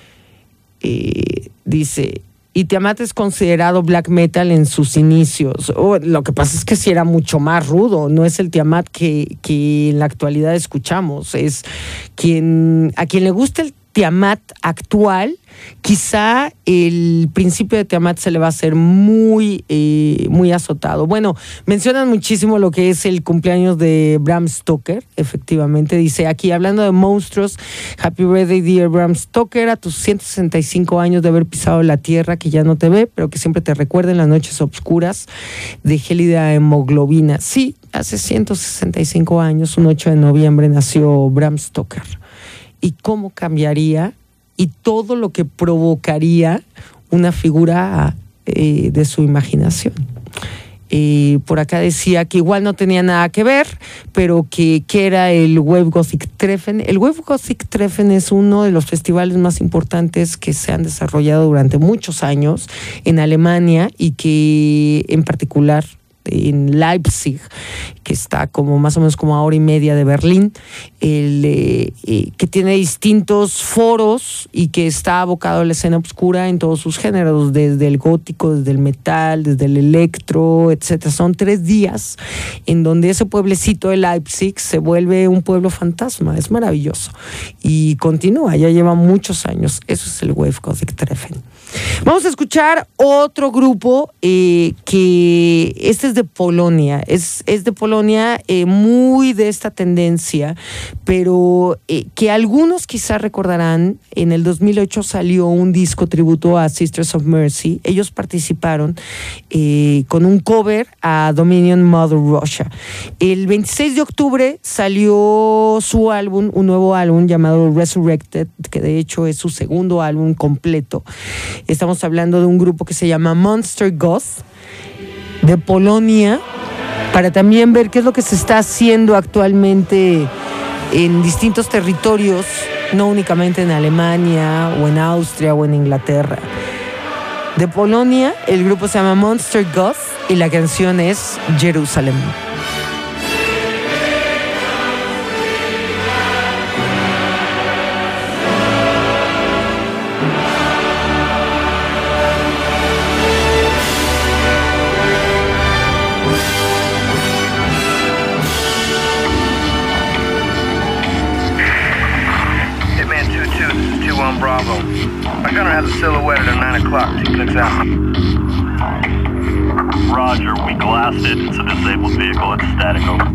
Speaker 2: Eh, dice, y Tiamat es considerado black metal en sus inicios. Oh, lo que pasa es que sí era mucho más rudo, no es el Tiamat que, que en la actualidad escuchamos, es quien, a quien le gusta el Tiamat actual, quizá el principio de Tiamat se le va a hacer muy, eh, muy azotado. Bueno, mencionan muchísimo lo que es el cumpleaños de Bram Stoker, efectivamente, dice aquí, hablando de monstruos, Happy Birthday Dear Bram Stoker, a tus ciento sesenta y cinco años de haber pisado la tierra, que ya no te ve, pero que siempre te recuerda en las noches oscuras de gélida hemoglobina. Sí, hace ciento sesenta y cinco años, un ocho de noviembre, nació Bram Stoker. ¿Y cómo cambiaría? Y todo lo que provocaría una figura eh, de su imaginación. Eh, por acá decía que igual no tenía nada que ver, pero que, que era el Wave Gothic Treffen. El Wave Gothic Treffen es uno de los festivales más importantes que se han desarrollado durante muchos años en Alemania y que en particular en Leipzig, que está como más o menos como a hora y media de Berlín, el, eh, eh, que tiene distintos foros y que está abocado a la escena oscura en todos sus géneros, desde el gótico, desde el metal, desde el electro, etcétera. Son tres días en donde ese pueblecito de Leipzig se vuelve un pueblo fantasma. Es maravilloso y continúa, ya lleva muchos años. Eso es el Wave Gothic Treffen. Vamos a escuchar otro grupo eh, que este es de Polonia, es, es de Polonia, eh, muy de esta tendencia, pero eh, que algunos quizás recordarán, en el dos mil ocho salió un disco tributo a Sisters of Mercy. Ellos participaron eh, con un cover a Dominion Mother Russia. El veintiséis de octubre salió su álbum, un nuevo álbum llamado Resurrected, que de hecho es su segundo álbum completo. Estamos hablando de un grupo que se llama Monster Goth, de Polonia, para también ver qué es lo que se está haciendo actualmente en distintos territorios, no únicamente en Alemania o en Austria o en Inglaterra. De Polonia, el grupo se llama Monster Goth y la canción es Jerusalem.
Speaker 5: Bravo. My gunner has a silhouette at nine o'clock. Sequence out.
Speaker 6: Roger, we glassed it. It's a disabled vehicle. It's static over.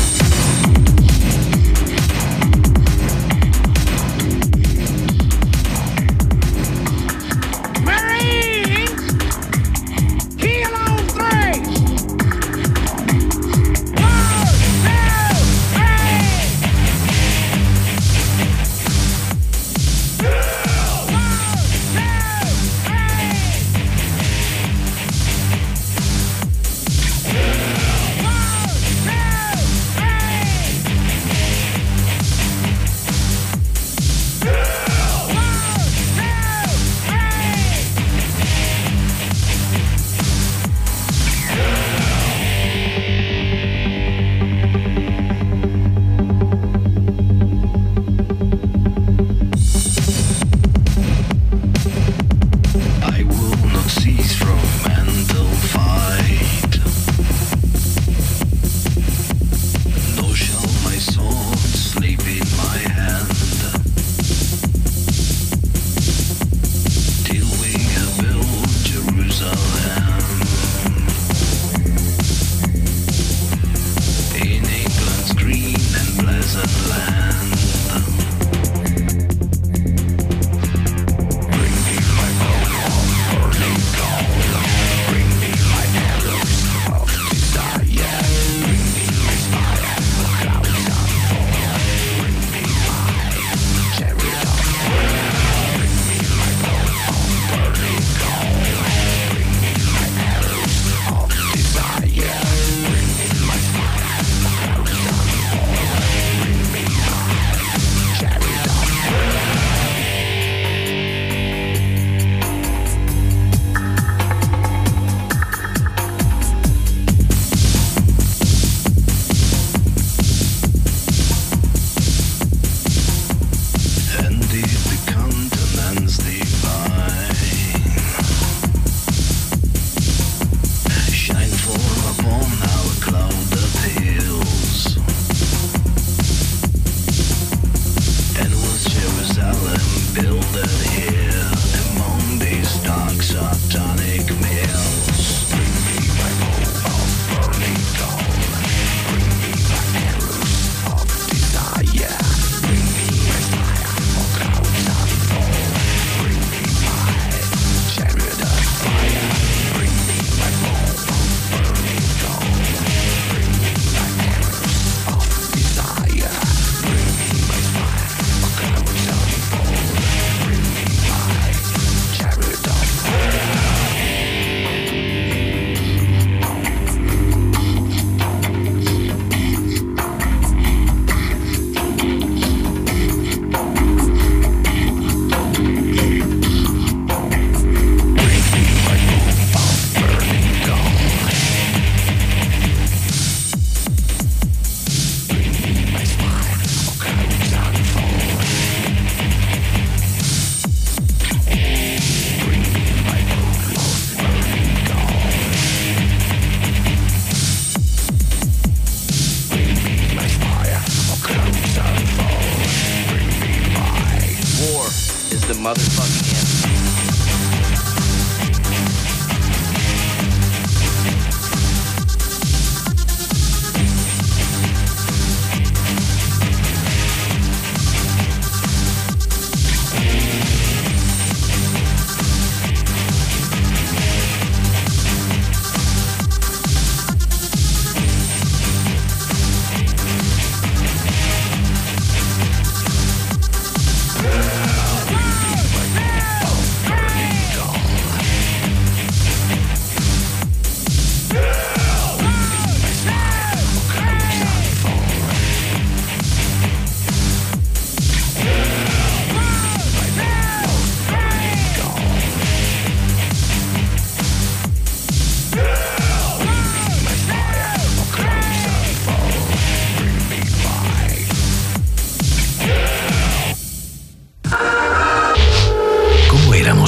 Speaker 3: motherfucking anthem.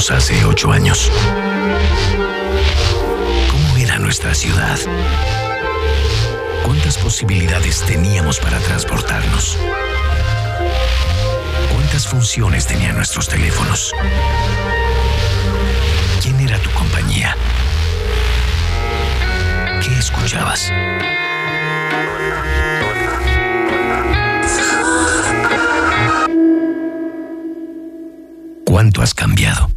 Speaker 1: vivíamos hace ocho años? ¿Cómo era nuestra ciudad? ¿Cuántas posibilidades teníamos para transportarnos? ¿Cuántas funciones tenían nuestros teléfonos? ¿Quién era tu compañía? ¿Qué escuchabas? ¿Cuánto has cambiado?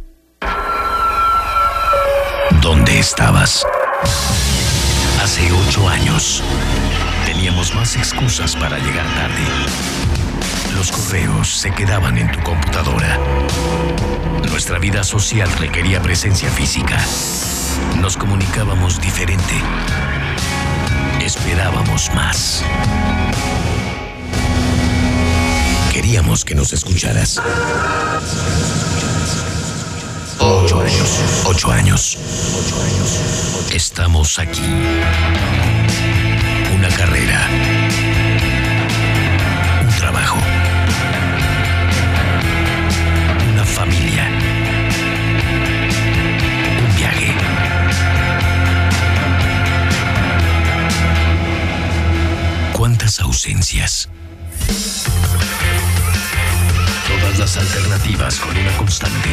Speaker 1: ¿Dónde estabas? Hace ocho años teníamos más excusas para llegar tarde. Los correos se quedaban en tu computadora. Nuestra vida social requería presencia física. Nos comunicábamos diferente. Esperábamos más. Queríamos que nos escucharas. Ocho años. Ocho años. Estamos aquí. Una carrera. Un trabajo. Una familia. Un viaje. ¿Cuántas ausencias? Todas las alternativas con una constante.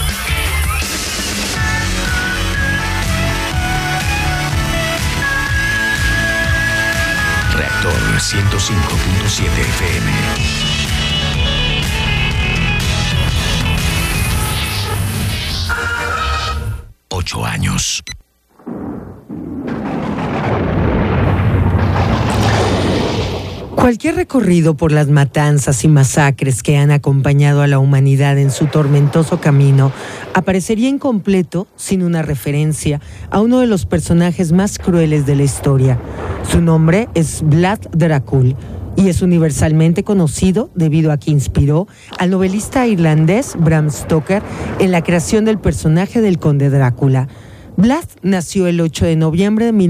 Speaker 1: Reactor ciento cinco punto siete F M. Ocho años.
Speaker 2: Cualquier recorrido por las matanzas y masacres que han acompañado a la humanidad en su tormentoso camino aparecería incompleto sin una referencia a uno de los personajes más crueles de la historia. Su nombre es Vlad Dracul y es universalmente conocido debido a que inspiró al novelista irlandés Bram Stoker en la creación del personaje del conde Drácula. Vlad nació el ocho de noviembre de,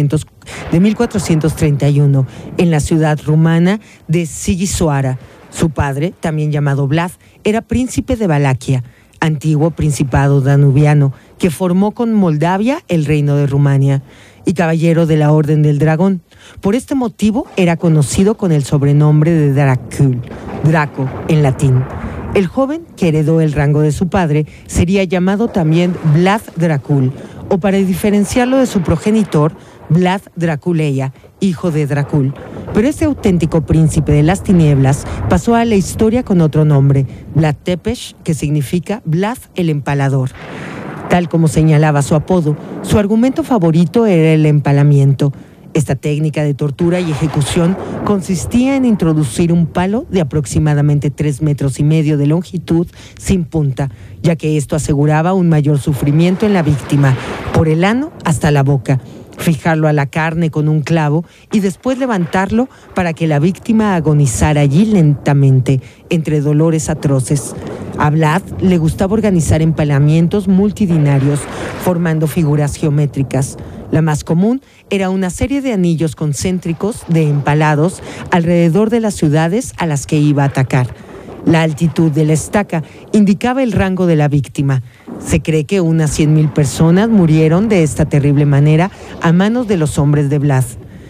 Speaker 2: mil cuatrocientos treinta y uno en la ciudad rumana de Sighisoara. Su padre, también llamado Vlad, era príncipe de Valaquia, antiguo principado danubiano, que formó con Moldavia el reino de Rumania, y caballero de la Orden del Dragón. Por este motivo era conocido con el sobrenombre de Dracul, Draco en latín. El joven, que heredó el rango de su padre, sería llamado también Vlad Dracul, o para diferenciarlo de su progenitor, Vlad Draculeia, hijo de Dracul. Pero este auténtico príncipe de las tinieblas pasó a la historia con otro nombre, Vlad Tepes, que significa Vlad el Empalador. Tal como señalaba su apodo, su argumento favorito era el empalamiento. Esta técnica de tortura y ejecución consistía en introducir un palo de aproximadamente tres metros y medio de longitud sin punta, ya que esto aseguraba un mayor sufrimiento en la víctima, por el ano hasta la boca, fijarlo a la carne con un clavo y después levantarlo para que la víctima agonizara allí lentamente, entre dolores atroces. A Vlad le gustaba organizar empalamientos multitudinarios, formando figuras geométricas. La más común era una serie de anillos concéntricos de empalados alrededor de las ciudades a las que iba a atacar. La altitud de la estaca indicaba el rango de la víctima. Se cree que unas cien mil personas murieron de esta terrible manera a manos de los hombres de Vlad.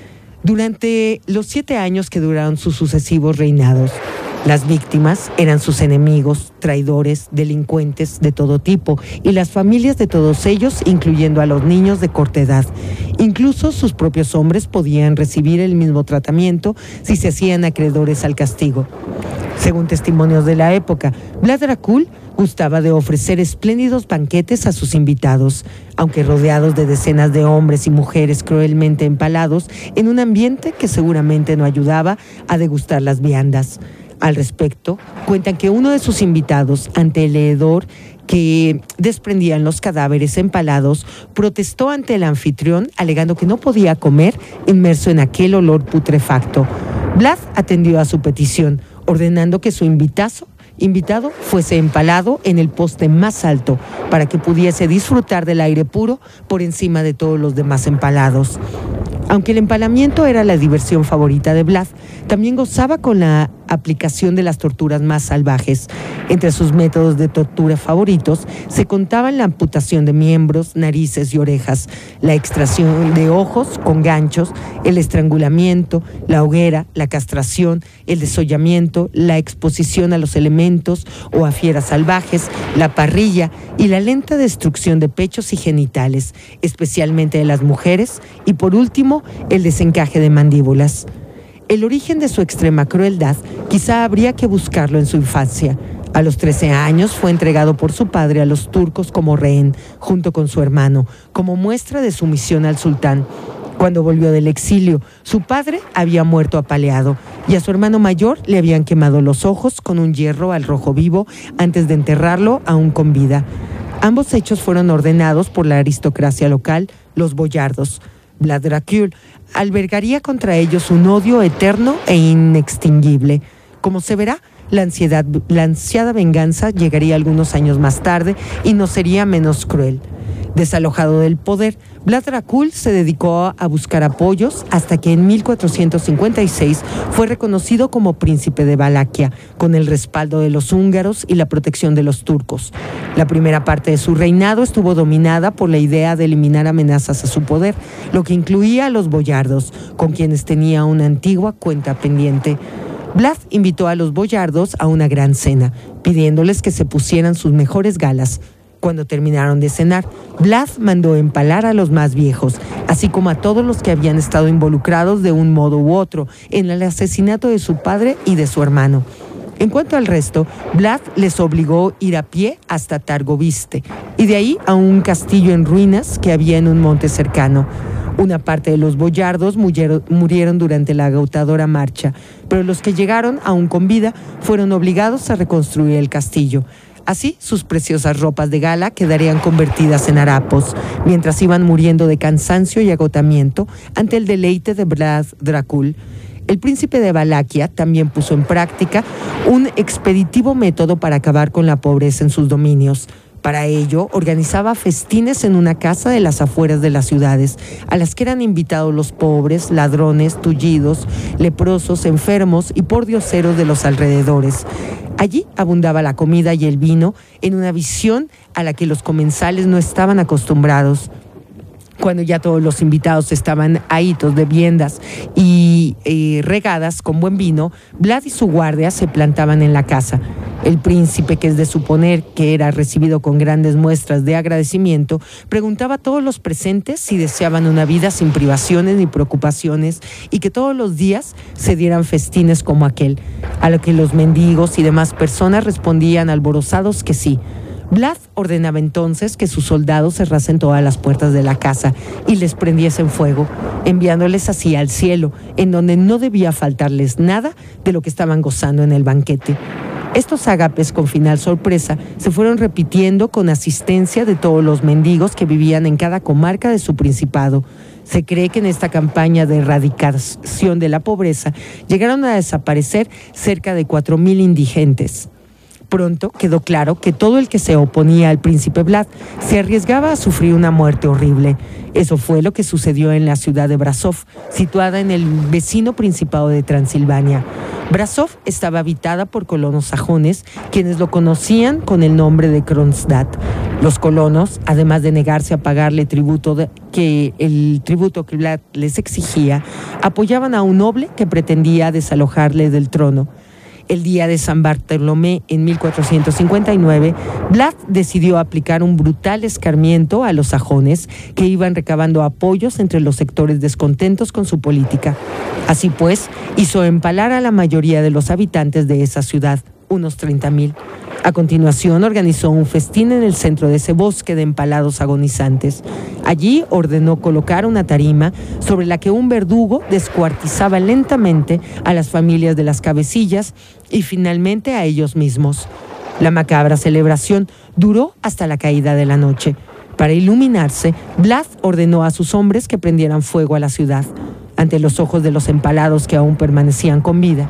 Speaker 2: Durante los siete años que duraron sus sucesivos reinados, las víctimas eran sus enemigos, traidores, delincuentes de todo tipo y las familias de todos ellos, incluyendo a los niños de corta edad. Incluso sus propios hombres podían recibir el mismo tratamiento si se hacían acreedores al castigo. Según testimonios de la época, Vlad Dracul gustaba de ofrecer espléndidos banquetes a sus invitados, aunque rodeados de decenas de hombres y mujeres cruelmente empalados en un ambiente que seguramente no ayudaba a degustar las viandas. Al respecto, cuentan que uno de sus invitados, ante el hedor que desprendían los cadáveres empalados, protestó ante el anfitrión alegando que no podía comer inmerso en aquel olor putrefacto. Vlad atendió a su petición, ordenando que su invitazo, invitado fuese empalado en el poste más alto para que pudiese disfrutar del aire puro por encima de todos los demás empalados. Aunque el empalamiento era la diversión favorita de Vlad, también gozaba con la aplicación de las torturas más salvajes. Entre sus métodos de tortura favoritos se contaban la amputación de miembros, narices y orejas, la extracción de ojos con ganchos, el estrangulamiento, la hoguera, la castración, el desollamiento, la exposición a los elementos o a fieras salvajes, la parrilla y la lenta destrucción de pechos y genitales, especialmente de las mujeres, y por último, el desencaje de mandíbulas. El origen de su extrema crueldad quizá habría que buscarlo en su infancia. A los trece años fue entregado por su padre a los turcos como rehén, junto con su hermano, como muestra de sumisión al sultán. Cuando volvió del exilio, su padre había muerto apaleado y a su hermano mayor le habían quemado los ojos con un hierro al rojo vivo antes de enterrarlo aún con vida. Ambos hechos fueron ordenados por la aristocracia local, los boyardos. Vlad Dracul albergaría contra ellos un odio eterno e inextinguible. Como se verá, la, ansiedad, la ansiada venganza llegaría algunos años más tarde y no sería menos cruel. Desalojado del poder, Vlad Dracul se dedicó a buscar apoyos hasta que en mil cuatrocientos cincuenta y seis fue reconocido como príncipe de Valaquia, con el respaldo de los húngaros y la protección de los turcos. La primera parte de su reinado estuvo dominada por la idea de eliminar amenazas a su poder, lo que incluía a los boyardos, con quienes tenía una antigua cuenta pendiente. Vlad invitó a los boyardos a una gran cena, pidiéndoles que se pusieran sus mejores galas. Cuando terminaron de cenar, Vlad mandó empalar a los más viejos, así como a todos los que habían estado involucrados de un modo u otro en el asesinato de su padre y de su hermano. En cuanto al resto, Vlad les obligó a ir a pie hasta Targoviste y de ahí a un castillo en ruinas que había en un monte cercano. Una parte de los boyardos murieron durante la agotadora marcha, pero los que llegaron aún con vida fueron obligados a reconstruir el castillo. Así, sus preciosas ropas de gala quedarían convertidas en harapos, mientras iban muriendo de cansancio y agotamiento ante el deleite de Vlad Dracul. El príncipe de Valaquia también puso en práctica un expeditivo método para acabar con la pobreza en sus dominios. Para ello, organizaba festines en una casa de las afueras de las ciudades, a las que eran invitados los pobres, ladrones, tullidos, leprosos, enfermos y pordioseros de los alrededores. Allí abundaba la comida y el vino en una visión a la que los comensales no estaban acostumbrados. Cuando ya todos los invitados estaban ahitos de viandas y eh, regadas con buen vino, Vlad y su guardia se plantaban en la casa. El príncipe, que es de suponer que era recibido con grandes muestras de agradecimiento, preguntaba a todos los presentes si deseaban una vida sin privaciones ni preocupaciones y que todos los días se dieran festines como aquel, a lo que los mendigos y demás personas respondían alborozados que sí. Vlad ordenaba entonces que sus soldados cerrasen todas las puertas de la casa y les prendiesen fuego, enviándoles así al cielo, en donde no debía faltarles nada de lo que estaban gozando en el banquete. Estos ágapes con final sorpresa se fueron repitiendo con asistencia de todos los mendigos que vivían en cada comarca de su principado. Se cree que en esta campaña de erradicación de la pobreza llegaron a desaparecer cerca de cuatro mil indigentes. Pronto quedó claro que todo el que se oponía al príncipe Vlad se arriesgaba a sufrir una muerte horrible. Eso fue lo que sucedió en la ciudad de Brasov, situada en el vecino principado de Transilvania. Brasov estaba habitada por colonos sajones, quienes lo conocían con el nombre de Kronstadt. Los colonos, además de negarse a pagarle tributo de, que el tributo que Vlad les exigía, apoyaban a un noble que pretendía desalojarle del trono. El día de San Bartolomé, en mil cuatrocientos cincuenta y nueve, Vlad decidió aplicar un brutal escarmiento a los sajones que iban recabando apoyos entre los sectores descontentos con su política. Así pues, hizo empalar a la mayoría de los habitantes de esa ciudad, unos treinta mil. A continuación, organizó un festín en el centro de ese bosque de empalados agonizantes. Allí ordenó colocar una tarima sobre la que un verdugo descuartizaba lentamente a las familias de las cabecillas y finalmente a ellos mismos. La macabra celebración duró hasta la caída de la noche. Para iluminarse, Vlad ordenó a sus hombres que prendieran fuego a la ciudad, ante los ojos de los empalados que aún permanecían con vida.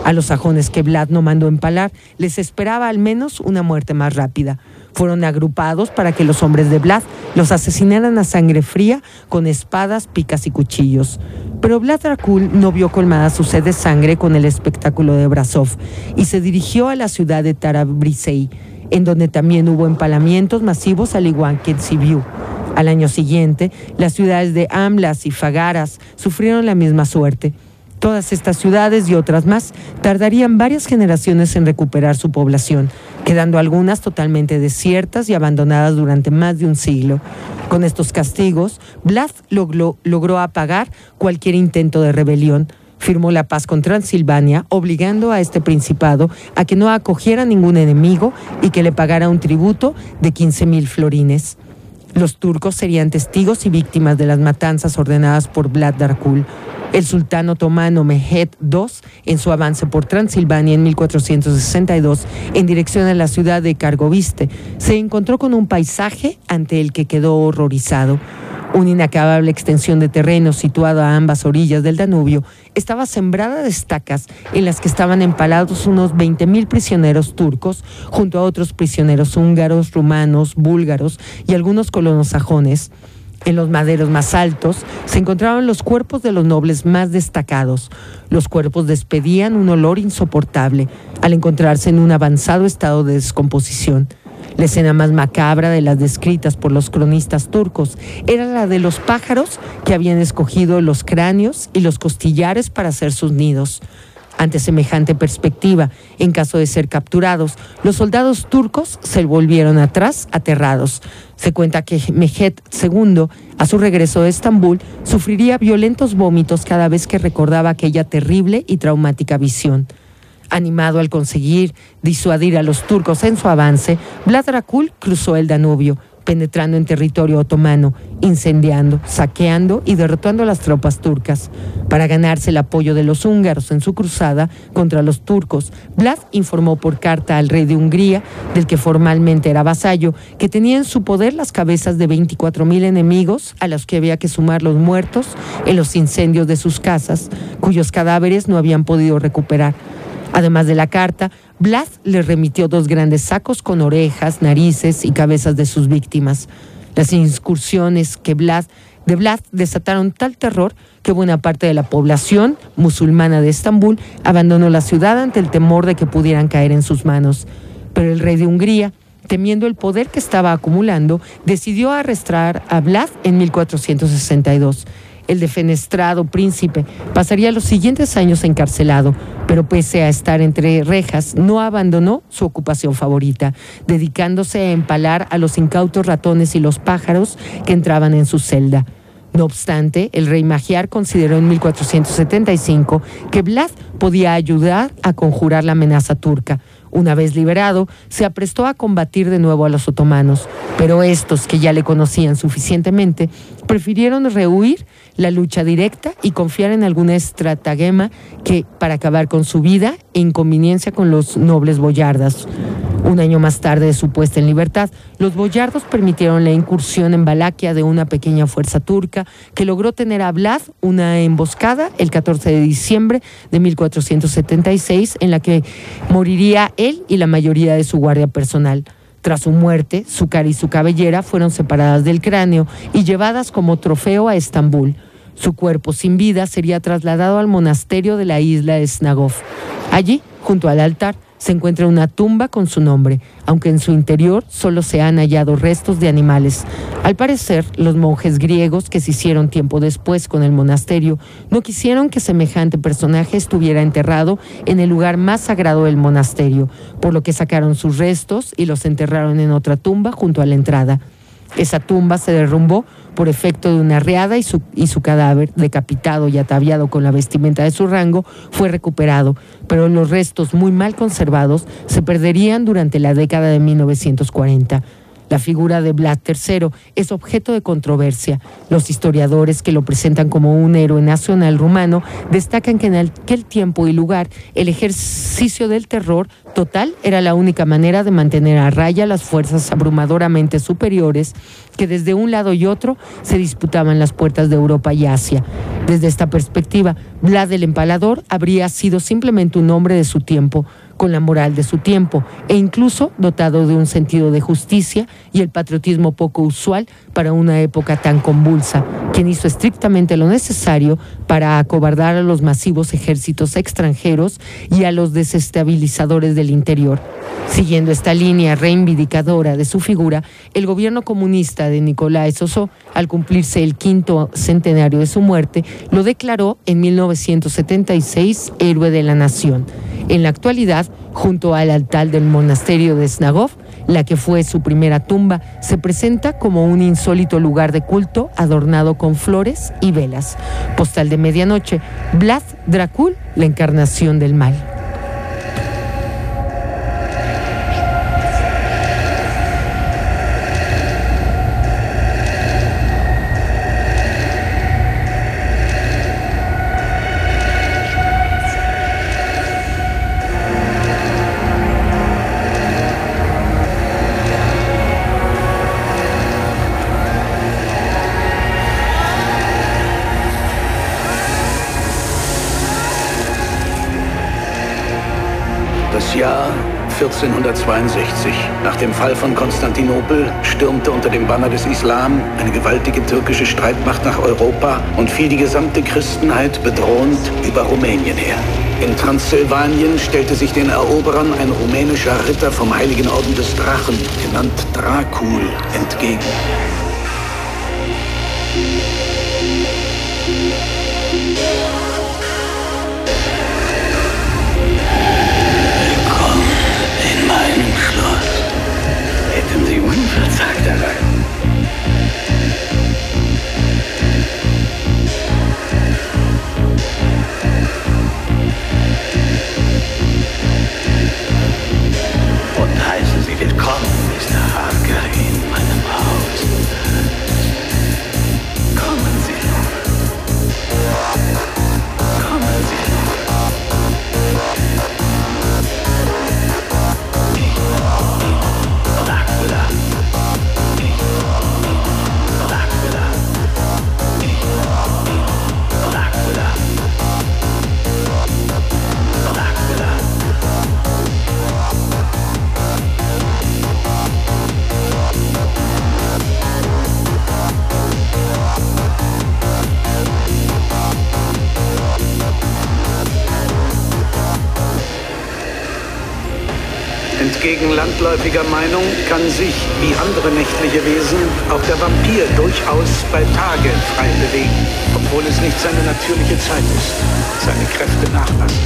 Speaker 2: A los sajones que Vlad no mandó empalar les esperaba al menos una muerte más rápida. Fueron agrupados para que los hombres de Vlad los asesinaran a sangre fría con espadas, picas y cuchillos. Pero Vlad Dracul no vio colmada su sed de sangre con el espectáculo de Brasov y se dirigió a la ciudad de Tarabrisei, en donde también hubo empalamientos masivos al igual que en Sibiu. Al año siguiente, las ciudades de Amblas y Fagaras sufrieron la misma suerte. Todas estas ciudades y otras más tardarían varias generaciones en recuperar su población, quedando algunas totalmente desiertas y abandonadas durante más de un siglo. Con estos castigos, Vlad logró, logró apagar cualquier intento de rebelión. Firmó la paz con Transilvania, obligando a este principado a que no acogiera ningún enemigo y que le pagara un tributo de quince mil florines. Los turcos serían testigos y víctimas de las matanzas ordenadas por Vlad Dracul. El sultán otomano Mehmed segundo, en su avance por Transilvania en mil cuatrocientos sesenta y dos, en dirección a la ciudad de Kargoviste, se encontró con un paisaje ante el que quedó horrorizado. Una inacabable extensión de terreno situada a ambas orillas del Danubio estaba sembrada de estacas en las que estaban empalados unos veinte mil prisioneros turcos junto a otros prisioneros húngaros, rumanos, búlgaros y algunos colonos sajones. En los maderos más altos se encontraban los cuerpos de los nobles más destacados. Los cuerpos despedían un olor insoportable al encontrarse en un avanzado estado de descomposición. La escena más macabra de las descritas por los cronistas turcos era la de los pájaros que habían escogido los cráneos y los costillares para hacer sus nidos. Ante semejante perspectiva, en caso de ser capturados, los soldados turcos se volvieron atrás aterrados. Se cuenta que Mehmed segundo, a su regreso de Estambul, sufriría violentos vómitos cada vez que recordaba aquella terrible y traumática visión. Animado al conseguir disuadir a los turcos en su avance, Vlad Dracul cruzó el Danubio, penetrando en territorio otomano, incendiando, saqueando y derrotando a las tropas turcas. Para ganarse el apoyo de los húngaros en su cruzada contra los turcos, Vlad informó por carta al rey de Hungría, del que formalmente era vasallo, que tenía en su poder las cabezas de veinticuatro mil enemigos a los que había que sumar los muertos en los incendios de sus casas, cuyos cadáveres no habían podido recuperar. Además de la carta, Vlad le remitió dos grandes sacos con orejas, narices y cabezas de sus víctimas. Las incursiones que Vlad, de Vlad desataron tal terror que buena parte de la población musulmana de Estambul abandonó la ciudad ante el temor de que pudieran caer en sus manos. Pero el rey de Hungría, temiendo el poder que estaba acumulando, decidió arrestar a Vlad en mil cuatrocientos sesenta y dos. El defenestrado príncipe pasaría los siguientes años encarcelado, pero pese a estar entre rejas, no abandonó su ocupación favorita, dedicándose a empalar a los incautos ratones y los pájaros que entraban en su celda. No obstante, el rey Magyar consideró en mil cuatrocientos setenta y cinco que Vlad podía ayudar a conjurar la amenaza turca. Una vez liberado, se aprestó a combatir de nuevo a los otomanos, pero estos, que ya le conocían suficientemente, prefirieron rehuir la lucha directa y confiar en alguna estratagema que para acabar con su vida e inconveniencia con los nobles boyardas. Un año más tarde de su puesta en libertad, los boyardos permitieron la incursión en Valaquia de una pequeña fuerza turca que logró tener a Vlad una emboscada el catorce de diciembre de mil cuatrocientos setenta y seis, en la que moriría él y la mayoría de su guardia personal. Tras su muerte, su cara y su cabellera fueron separadas del cráneo y llevadas como trofeo a Estambul. Su cuerpo sin vida sería trasladado al monasterio de la isla de Snagov. Allí, junto al altar, se encuentra una tumba con su nombre, aunque en su interior solo se han hallado restos de animales. Al parecer, los monjes griegos que se hicieron tiempo después con el monasterio no quisieron que semejante personaje estuviera enterrado en el lugar más sagrado del monasterio, por lo que sacaron sus restos y los enterraron en otra tumba junto a la entrada. Esa tumba se derrumbó por efecto de una riada y su, y su cadáver, decapitado y ataviado con la vestimenta de su rango, fue recuperado, pero los restos muy mal conservados se perderían durante la década de mil novecientos cuarenta. La figura de Vlad tercero es objeto de controversia. Los historiadores que lo presentan como un héroe nacional rumano destacan que en aquel tiempo y lugar el ejercicio del terror total era la única manera de mantener a raya las fuerzas abrumadoramente superiores que desde un lado y otro se disputaban las puertas de Europa y Asia. Desde esta perspectiva, Vlad el Empalador habría sido simplemente un hombre de su tiempo, con la moral de su tiempo e incluso dotado de un sentido de justicia y el patriotismo poco usual para una época tan convulsa, quien hizo estrictamente lo necesario para acobardar a los masivos ejércitos extranjeros y a los desestabilizadores del interior. Siguiendo esta línea reivindicadora de su figura, el gobierno comunista de Nicolae Sosó, al cumplirse el quinto centenario de su muerte, lo declaró en mil novecientos setenta y seis héroe de la nación. En la actualidad, junto al altar del monasterio de Snagov, la que fue su primera tumba, se presenta como un insólito lugar de culto adornado con flores y velas. Postal de medianoche, Vlad Dracul, la encarnación del mal.
Speaker 7: Das Jahr vierzehnhundertzweiundsechzig. Nach dem Fall von Konstantinopel stürmte unter dem Banner des Islam eine gewaltige türkische Streitmacht nach Europa und fiel die gesamte Christenheit bedrohend über Rumänien her. In Transsilvanien stellte sich den Eroberern ein rumänischer Ritter vom Heiligen Orden des Drachen, genannt Dracul, entgegen.
Speaker 3: Hätten Sie unverzagt allein. Und heißen Sie willkommen, Mister Harker, in meinem Haus. Kommen Sie nur. Kommen Sie nur.
Speaker 7: Entgegen landläufiger Meinung kann sich, wie andere nächtliche Wesen, auch der Vampir durchaus bei Tage frei bewegen, obwohl es nicht seine natürliche Zeit ist. Seine Kräfte nachlassen.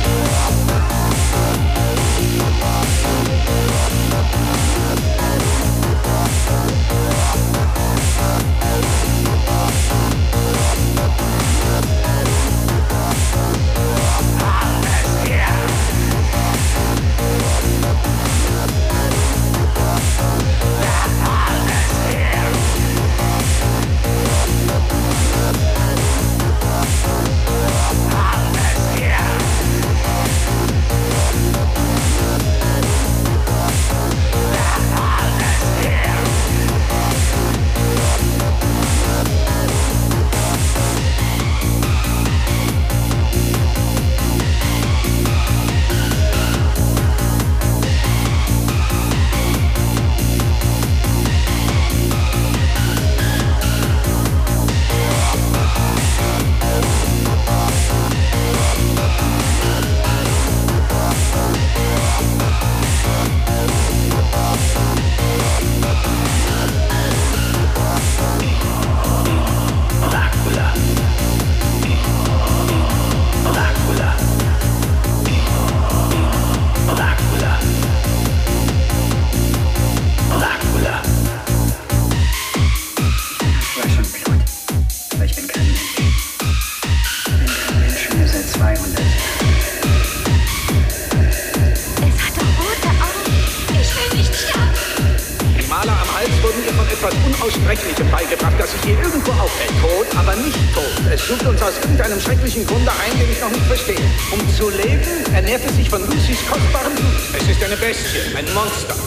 Speaker 7: hier irgendwo aufhält. Tot, aber nicht tot. Es sucht uns aus irgendeinem schrecklichen Grunde ein, den ich noch nicht verstehe. Um zu leben, ernährt es sich von Lucys kostbarem Blut. Es ist eine Bestie, ein Monster.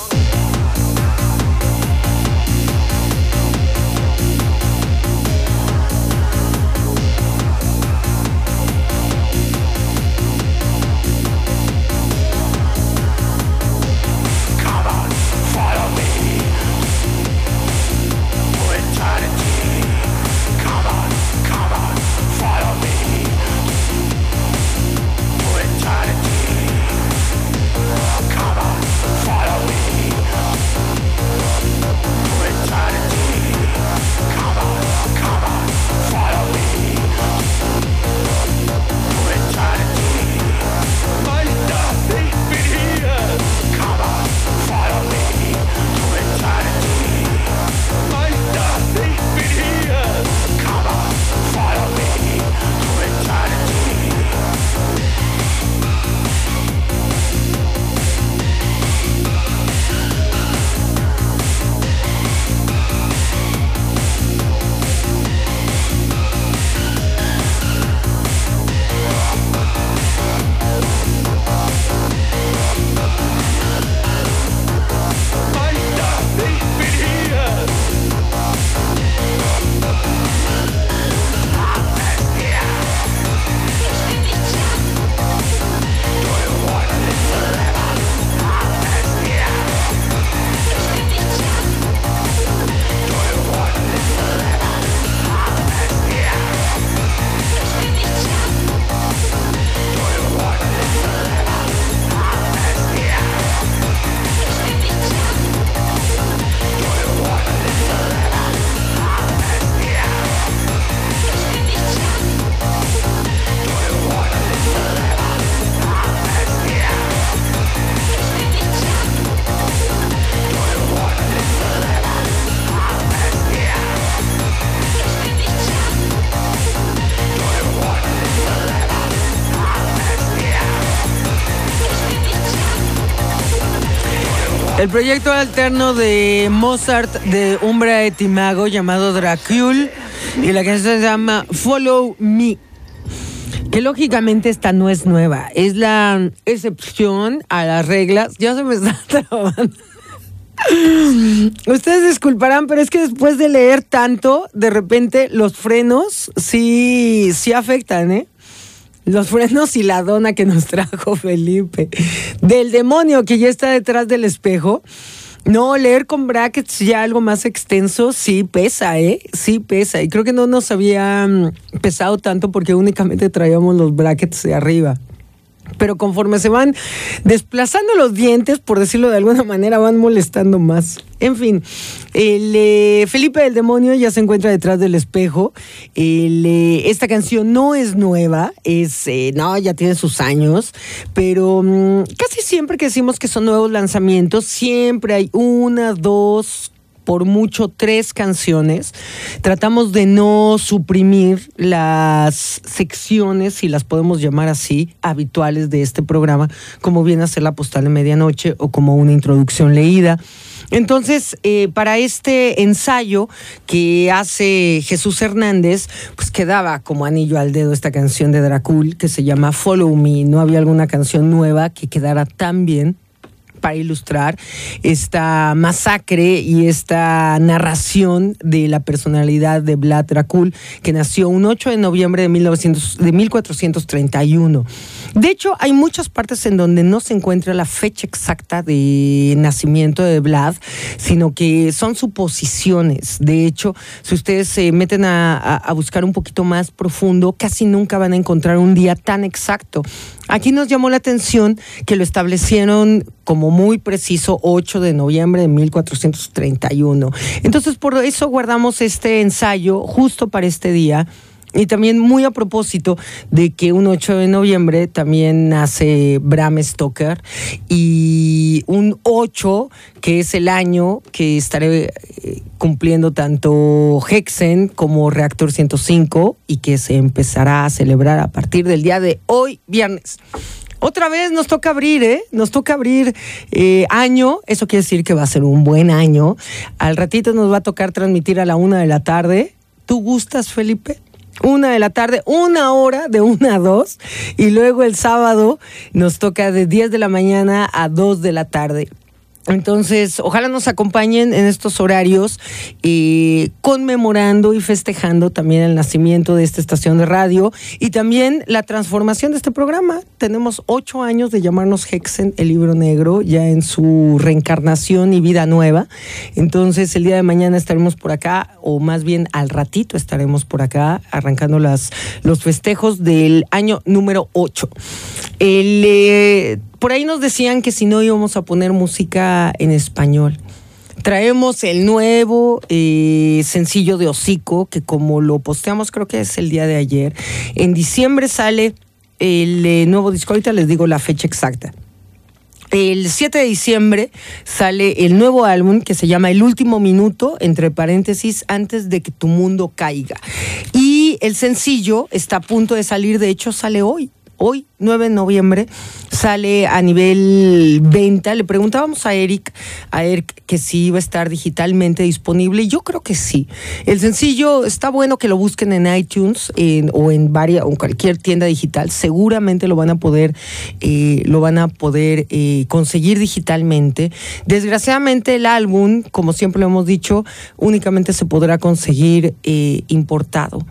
Speaker 2: El proyecto alterno de Mozart de Umbra et Imago llamado Dracul, y la canción se llama Follow Me. Que lógicamente esta no es nueva, es la excepción a las reglas. Ya se me está trabando. Ustedes disculparán, pero es que después de leer tanto, de repente los frenos sí, sí afectan, ¿eh? Los frenos y la dona que nos trajo Felipe. Del demonio que ya está detrás del espejo. No, leer con brackets ya algo más extenso sí pesa, ¿eh? Sí pesa. Y creo que no nos había pesado tanto porque únicamente traíamos los brackets de arriba. Pero conforme se van desplazando los dientes, por decirlo de alguna manera, van molestando más. En fin, el, eh, Felipe del Demonio ya se encuentra detrás del espejo. El, eh, esta canción no es nueva, es eh, no, ya tiene sus años, pero mmm, casi siempre que decimos que son nuevos lanzamientos, siempre hay una, dos, por mucho tres canciones. Tratamos de no suprimir las secciones, si las podemos llamar así, habituales de este programa, como viene a ser la postal de medianoche o como una introducción leída. Entonces, eh, para este ensayo que hace Jesús Hernández, pues quedaba como anillo al dedo esta canción de Dracul que se llama Follow Me. No había alguna canción nueva que quedara tan bien para ilustrar esta masacre y esta narración de la personalidad de Vlad Dracul, que nació un ocho de noviembre de, mil cuatrocientos treinta y uno. De hecho, hay muchas partes en donde no se encuentra la fecha exacta de nacimiento de Vlad, sino que son suposiciones. De hecho, si ustedes se meten a, a, a buscar un poquito más profundo, casi nunca van a encontrar un día tan exacto. Aquí nos llamó la atención que lo establecieron como muy preciso, ocho de noviembre de mil cuatrocientos treinta y uno. Entonces, por eso guardamos este ensayo justo para este día. Y también muy a propósito de que un ocho de noviembre también nace Bram Stoker, y un ocho, que es el año que estaré cumpliendo tanto Hexen como Reactor ciento cinco, y que se empezará a celebrar a partir del día de hoy, viernes. Otra vez nos toca abrir, ¿eh? Nos toca abrir eh, año. Eso quiere decir que va a ser un buen año. Al ratito nos va a tocar transmitir a la una de la tarde. ¿Tú gustas, Felipe? Una de la tarde, una hora de una a dos. Y luego el sábado nos toca de diez de la mañana a dos de la tarde. Entonces, ojalá nos acompañen en estos horarios, eh, conmemorando y festejando también el nacimiento de esta estación de radio y también la transformación de este programa. Tenemos ocho años de llamarnos Hexen, el libro negro, ya en su reencarnación y vida nueva. Entonces, el día de mañana estaremos por acá, o más bien al ratito estaremos por acá, arrancando las, los festejos del año número ocho. El... Eh, Por ahí nos decían que si no íbamos a poner música en español. Traemos el nuevo eh, sencillo de Hocico, que como lo posteamos, creo que es el día de ayer. En diciembre sale el eh, nuevo disco, ahorita les digo la fecha exacta. El siete de diciembre sale el nuevo álbum que se llama El Último Minuto, entre paréntesis, antes de que tu mundo caiga. Y el sencillo está a punto de salir, de hecho sale hoy. Hoy, nueve de noviembre, sale a nivel venta. Le preguntábamos a Eric, a Eric que si iba a estar digitalmente disponible, y yo creo que sí. El sencillo está bueno que lo busquen en iTunes en, o en varias o en cualquier tienda digital. Seguramente lo van a poder, eh, lo van a poder eh, conseguir digitalmente. Desgraciadamente el álbum, como siempre lo hemos dicho, únicamente se podrá conseguir eh, importado.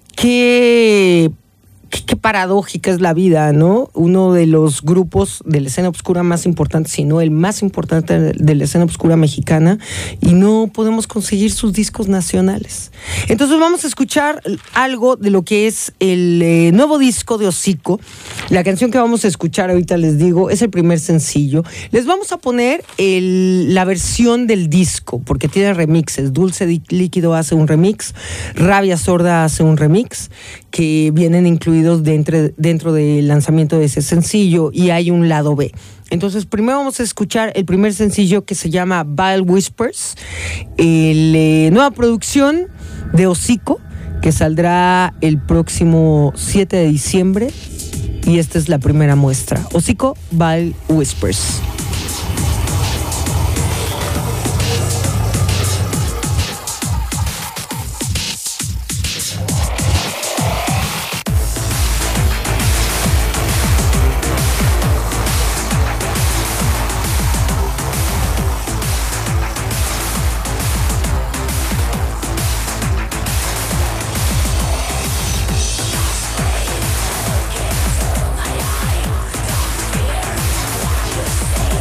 Speaker 2: ¿Qué? Qué, qué paradójica es la vida, ¿no? Uno de los grupos de la escena oscura más importantes, si no el más importante de la escena oscura mexicana, y no podemos conseguir sus discos nacionales. Entonces vamos a escuchar algo de lo que es el eh, nuevo disco de Hocico. La canción que vamos a escuchar ahorita, les digo, es el primer sencillo. Les vamos a poner el, la versión del disco, porque tiene remixes. Dulce Líquido hace un remix, Rabia Sorda hace un remix, que vienen incluidos dentro, dentro del lanzamiento de ese sencillo, y hay un lado B. Entonces, primero vamos a escuchar el primer sencillo, que se llama Vile Whispers, el, eh, nueva producción de Hocico, que saldrá el próximo siete de diciembre, y esta es la primera muestra. Hocico, Vile Whispers.
Speaker 8: Say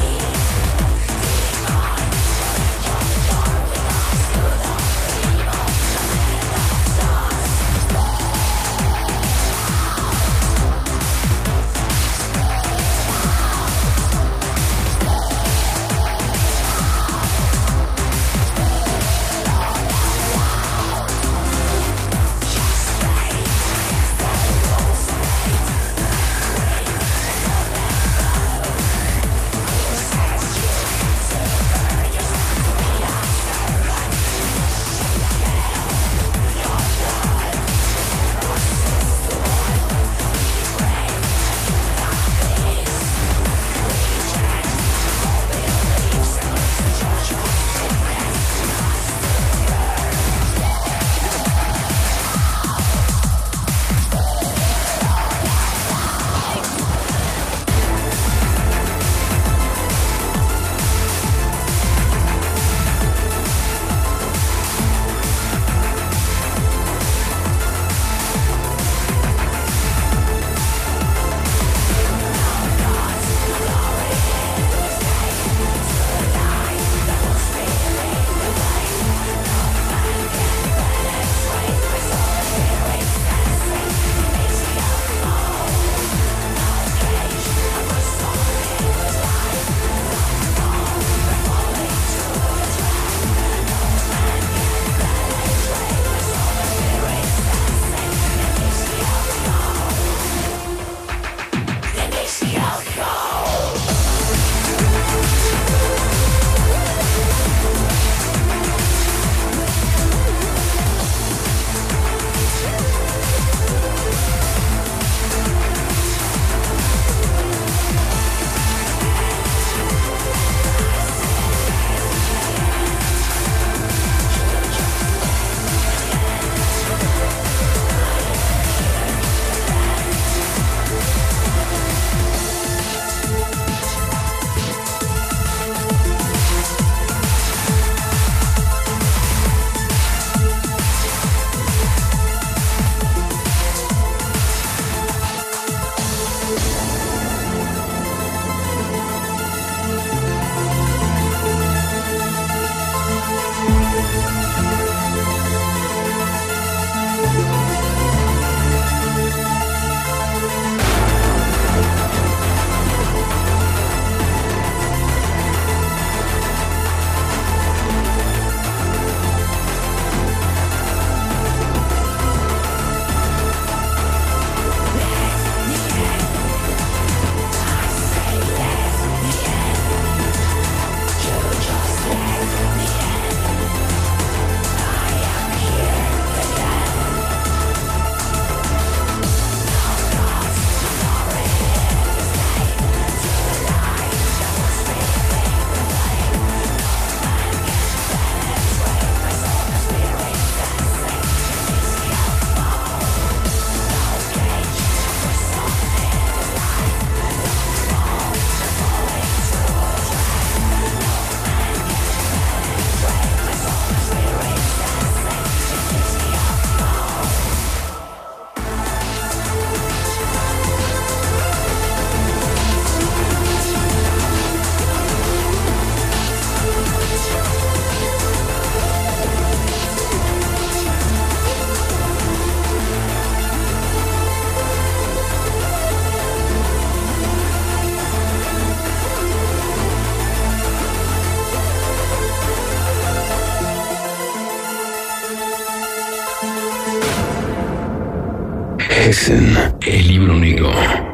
Speaker 1: Hexen, el libro negro.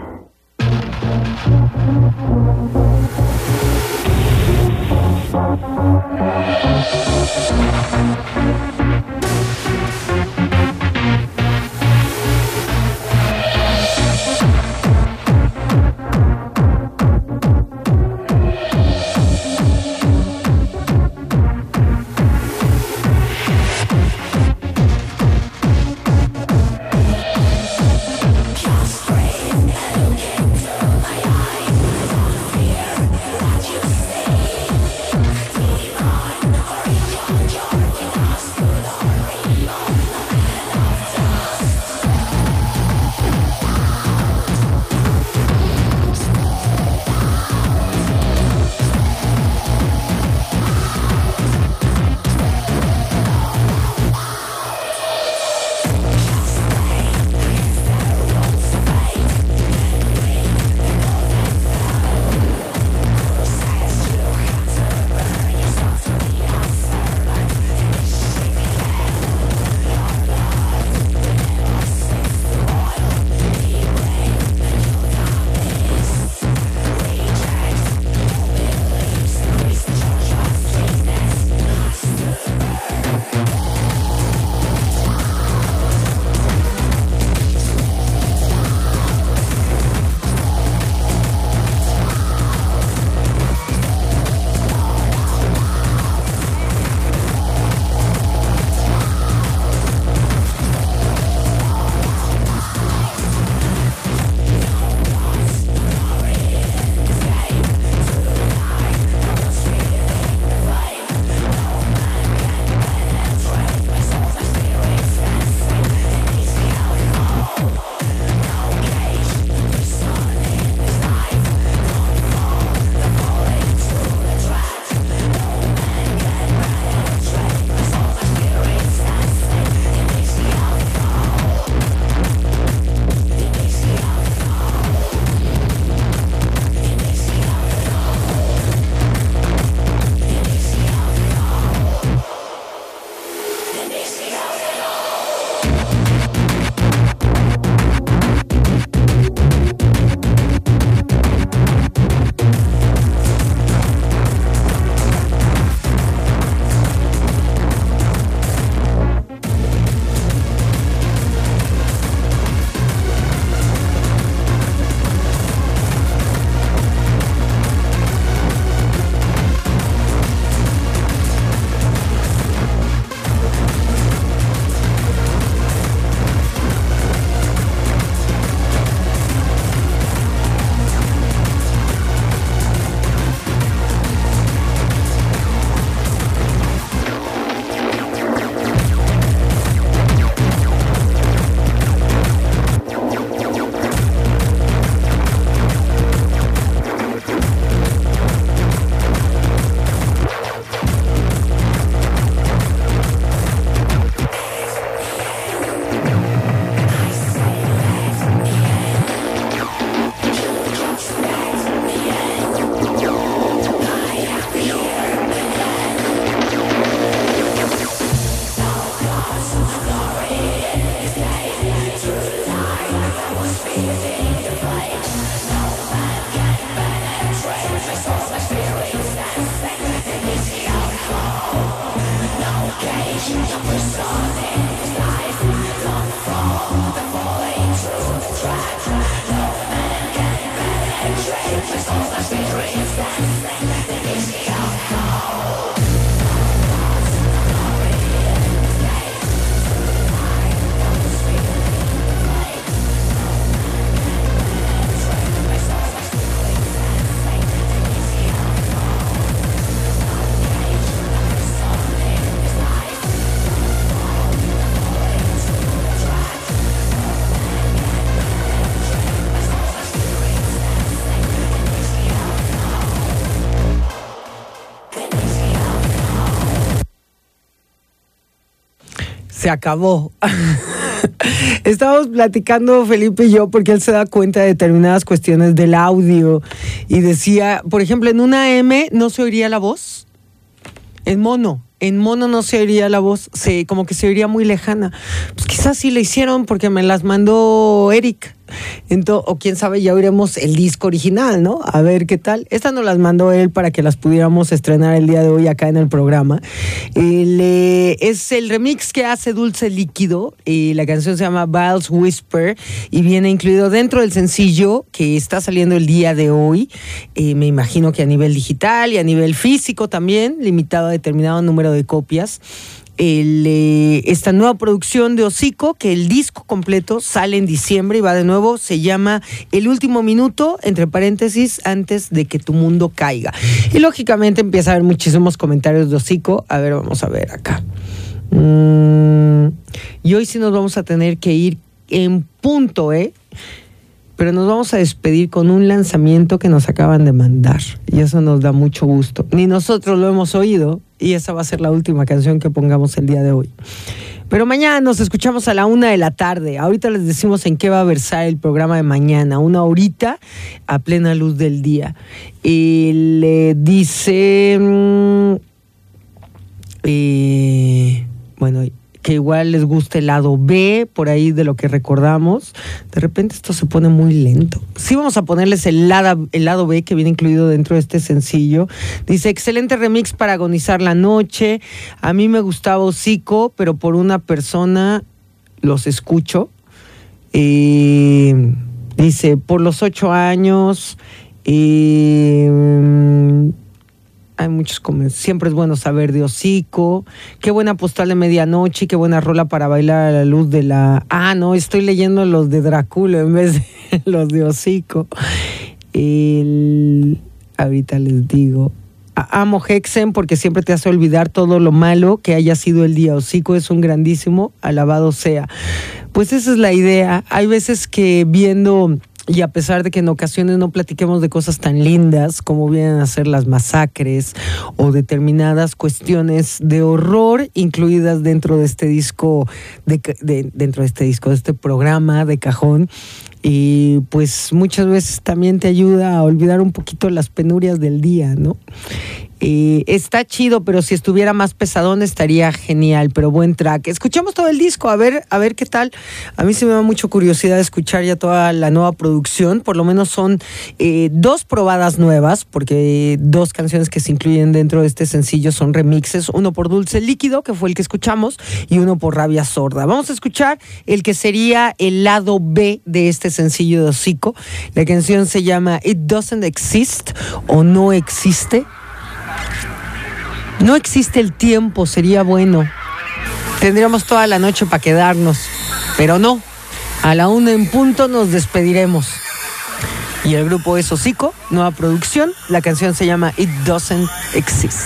Speaker 2: Se acabó. Estábamos platicando Felipe y yo porque él se da cuenta de determinadas cuestiones del audio y decía, por ejemplo, en una M no se oiría la voz, en mono, En mono no se oiría la voz, se, como que se oiría muy lejana. Pues quizás sí la hicieron porque me las mandó Eric. Entonces, o quién sabe, ya oiremos el disco original, ¿no? A ver qué tal. Estas nos las mandó él para que las pudiéramos estrenar el día de hoy acá en el programa. El, eh, es el remix que hace Dulce Líquido y la canción se llama Bill's Whisper y viene incluido dentro del sencillo que está saliendo el día de hoy. Eh, me imagino que a nivel digital y a nivel físico también, limitado a determinado número de copias. El, eh, esta nueva producción de Hocico, que el disco completo sale en diciembre y va de nuevo, se llama El Último Minuto, entre paréntesis, antes de que tu mundo caiga. Y lógicamente empieza a haber muchísimos comentarios de Hocico. A ver, vamos a ver acá. Mm, y hoy sí nos vamos a tener que ir en punto, ¿eh? Pero nos vamos a despedir con un lanzamiento que nos acaban de mandar. Y eso nos da mucho gusto. Ni nosotros lo hemos oído. Y esa va a ser la última canción que pongamos el día de hoy. Pero mañana nos escuchamos a la una de la tarde. Ahorita les decimos en qué va a versar el programa de mañana. Una horita a plena luz del día. Y le dice... Mmm, eh, bueno... que igual les gusta el lado B, por ahí de lo que recordamos. De repente esto se pone muy lento. Sí vamos a ponerles el lado, el lado B que viene incluido dentro de este sencillo. Dice, excelente remix para agonizar la noche. A mí me gustaba Hocico, pero por una persona los escucho. Eh, dice, por los ocho años... Eh, hay muchos comentarios. Siempre es bueno saber de Hocico. Qué buena postal de medianoche y qué buena rola para bailar a la luz de la... Ah, no, estoy leyendo los de Drácula en vez de los de Hocico. El... Ahorita les digo. Amo Hexen porque siempre te hace olvidar todo lo malo que haya sido el día. Hocico es un grandísimo, alabado sea. Pues esa es la idea. Hay veces que viendo... Y a pesar de que en ocasiones no platiquemos de cosas tan lindas como vienen a ser las masacres o determinadas cuestiones de horror incluidas dentro de este disco, de, de, dentro de este disco, de este programa de cajón, y pues muchas veces también te ayuda a olvidar un poquito las penurias del día, ¿no? Eh, está chido, pero si estuviera más pesadón estaría genial, pero buen track. Escuchamos todo el disco, a ver, a ver qué tal. A mí se me da mucha curiosidad escuchar ya toda la nueva producción. Por lo menos son eh, dos probadas nuevas, porque dos canciones que se incluyen dentro de este sencillo son remixes. Uno por Dulce Líquido, que fue el que escuchamos, y uno por Rabia Sorda. Vamos a escuchar el que sería el lado B de este sencillo de Hocico. La canción se llama It Doesn't Exist, o No Existe. No existe el tiempo, sería bueno. Tendríamos toda la noche para quedarnos, pero no. A la una en punto nos despediremos. Y el grupo es Hocico, nueva producción. La canción se llama It Doesn't Exist.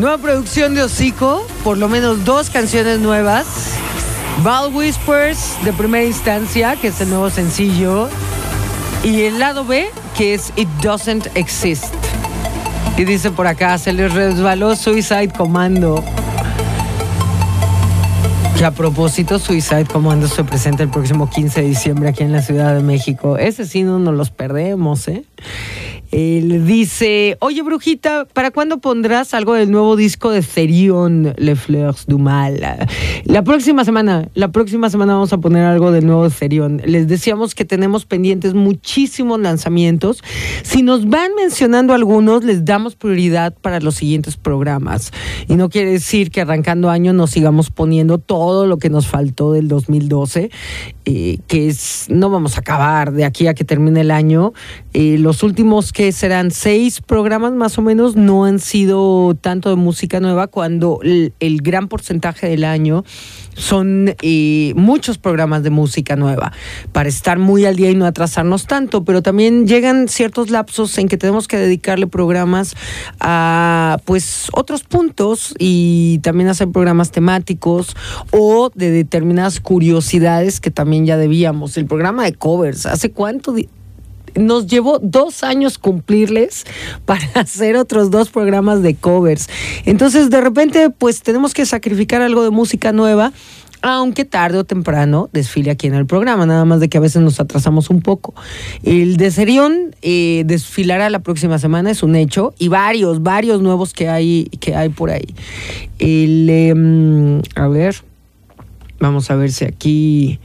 Speaker 2: Nueva producción de Hocico, por lo menos dos canciones nuevas. Ball Whispers, de primera instancia, que es el nuevo sencillo. Y el lado B, que es It Doesn't Exist. Y dice por acá, se les resbaló Suicide Commando. Que a propósito, Suicide Commando se presenta el próximo quince de diciembre aquí en la Ciudad de México. Ese sí no nos los perdemos, ¿eh? Él dice, oye, Brujita, ¿para cuándo pondrás algo del nuevo disco de Therion, Les Fleurs du Mal? La próxima semana, la próxima semana vamos a poner algo del nuevo Therion. Les decíamos que tenemos pendientes muchísimos lanzamientos. Si nos van mencionando algunos, les damos prioridad para los siguientes programas. Y no quiere decir que arrancando año nos sigamos poniendo todo lo que nos faltó del dos mil doce, eh, que es, no vamos a acabar de aquí a que termine el año. Eh, los últimos que serán seis programas más o menos no han sido tanto de música nueva, cuando el, el gran porcentaje del año son eh, muchos programas de música nueva, para estar muy al día y no atrasarnos tanto. Pero también llegan ciertos lapsos en que tenemos que dedicarle programas a pues otros puntos, y también hacer programas temáticos o de determinadas curiosidades que también ya debíamos. El programa de covers, ¿hace cuánto? Di- Nos llevó dos años cumplirles para hacer otros dos programas de covers. Entonces, de repente, pues tenemos que sacrificar algo de música nueva, aunque tarde o temprano desfile aquí en el programa, nada más de que a veces nos atrasamos un poco. El de Therion eh, desfilará la próxima semana, es un hecho, y varios, varios nuevos que hay, que hay por ahí. El, eh, a ver, vamos a ver si aquí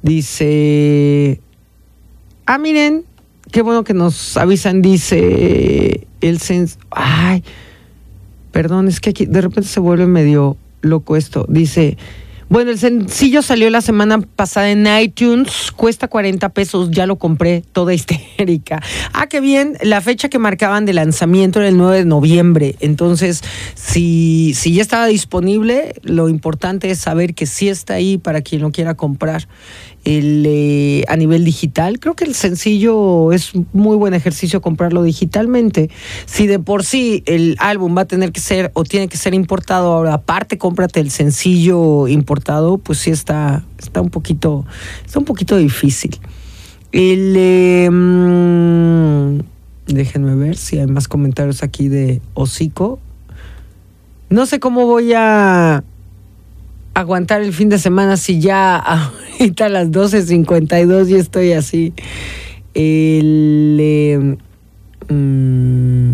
Speaker 2: dice... Ah, miren, qué bueno que nos avisan, dice el sens... Ay, perdón, es que aquí de repente se vuelve medio loco esto. Dice, bueno, el sencillo salió la semana pasada en iTunes, cuesta cuarenta pesos, ya lo compré, toda histérica. Ah, qué bien, la fecha que marcaban de lanzamiento era el nueve de noviembre, entonces si, si ya estaba disponible, lo importante es saber que sí está ahí para quien lo quiera comprar. El, eh, a nivel digital, creo que el sencillo es muy buen ejercicio comprarlo digitalmente. Si de por sí el álbum va a tener que ser o tiene que ser importado, ahora aparte cómprate el sencillo importado, pues sí está, está un poquito, está un poquito difícil. El, eh, mmm, déjenme ver si hay más comentarios aquí de Hocico. No sé cómo voy a aguantar el fin de semana si ya ahorita a las doce cincuenta y dos y estoy así. El, eh, mmm,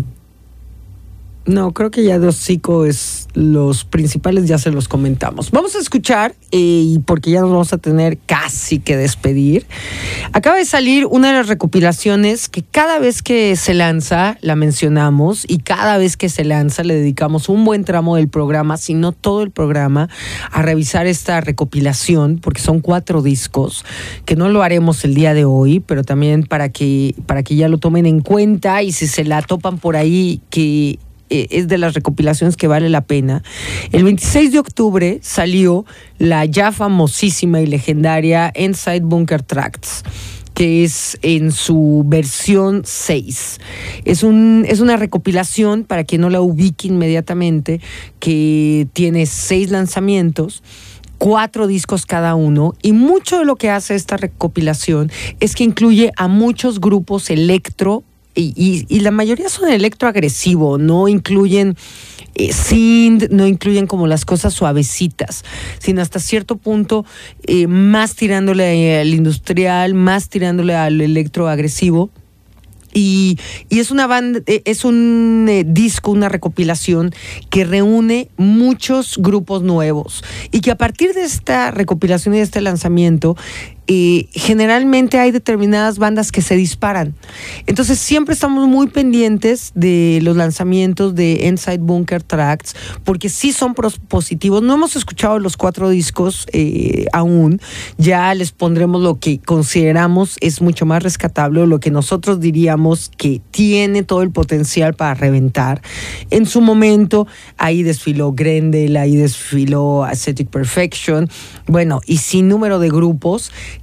Speaker 2: no, creo que ya de Hocico es los principales, ya se los comentamos. Vamos a escuchar, eh, porque ya nos vamos a tener casi que despedir. Acaba de salir una de las recopilaciones que cada vez que se lanza la mencionamos, y cada vez que se lanza le dedicamos un buen tramo del programa, si no todo el programa, a revisar esta recopilación, porque son cuatro discos, que no lo haremos el día de hoy, pero también para que, para que ya lo tomen en cuenta, y si se la topan por ahí, que es de las recopilaciones que vale la pena. El veintiséis de octubre salió la ya famosísima y legendaria Inside Bunker Tracts, que es en su versión seis. Es, un, es una recopilación, para quien no la ubique inmediatamente, que tiene seis lanzamientos, cuatro discos cada uno, y mucho de lo que hace esta recopilación es que incluye a muchos grupos electro. Y, y, y la mayoría son electroagresivo, no incluyen eh, synth, no incluyen como las cosas suavecitas, sino hasta cierto punto eh, más tirándole al industrial, más tirándole al electroagresivo. Y, y es una banda, es un eh, disco, una recopilación que reúne muchos grupos nuevos, y que a partir de esta recopilación y de este lanzamiento, eh, generalmente hay determinadas bandas que se disparan. Entonces siempre estamos muy pendientes de los lanzamientos de Inside Bunker Tracts, porque sí son positivos. No hemos escuchado los cuatro discos eh, aún, ya les pondremos lo que consideramos es mucho más rescatable, o lo que nosotros diríamos que tiene todo el potencial para reventar. En su momento ahí desfiló Grendel, ahí desfiló Aesthetic Perfection, bueno, y sin número de grupos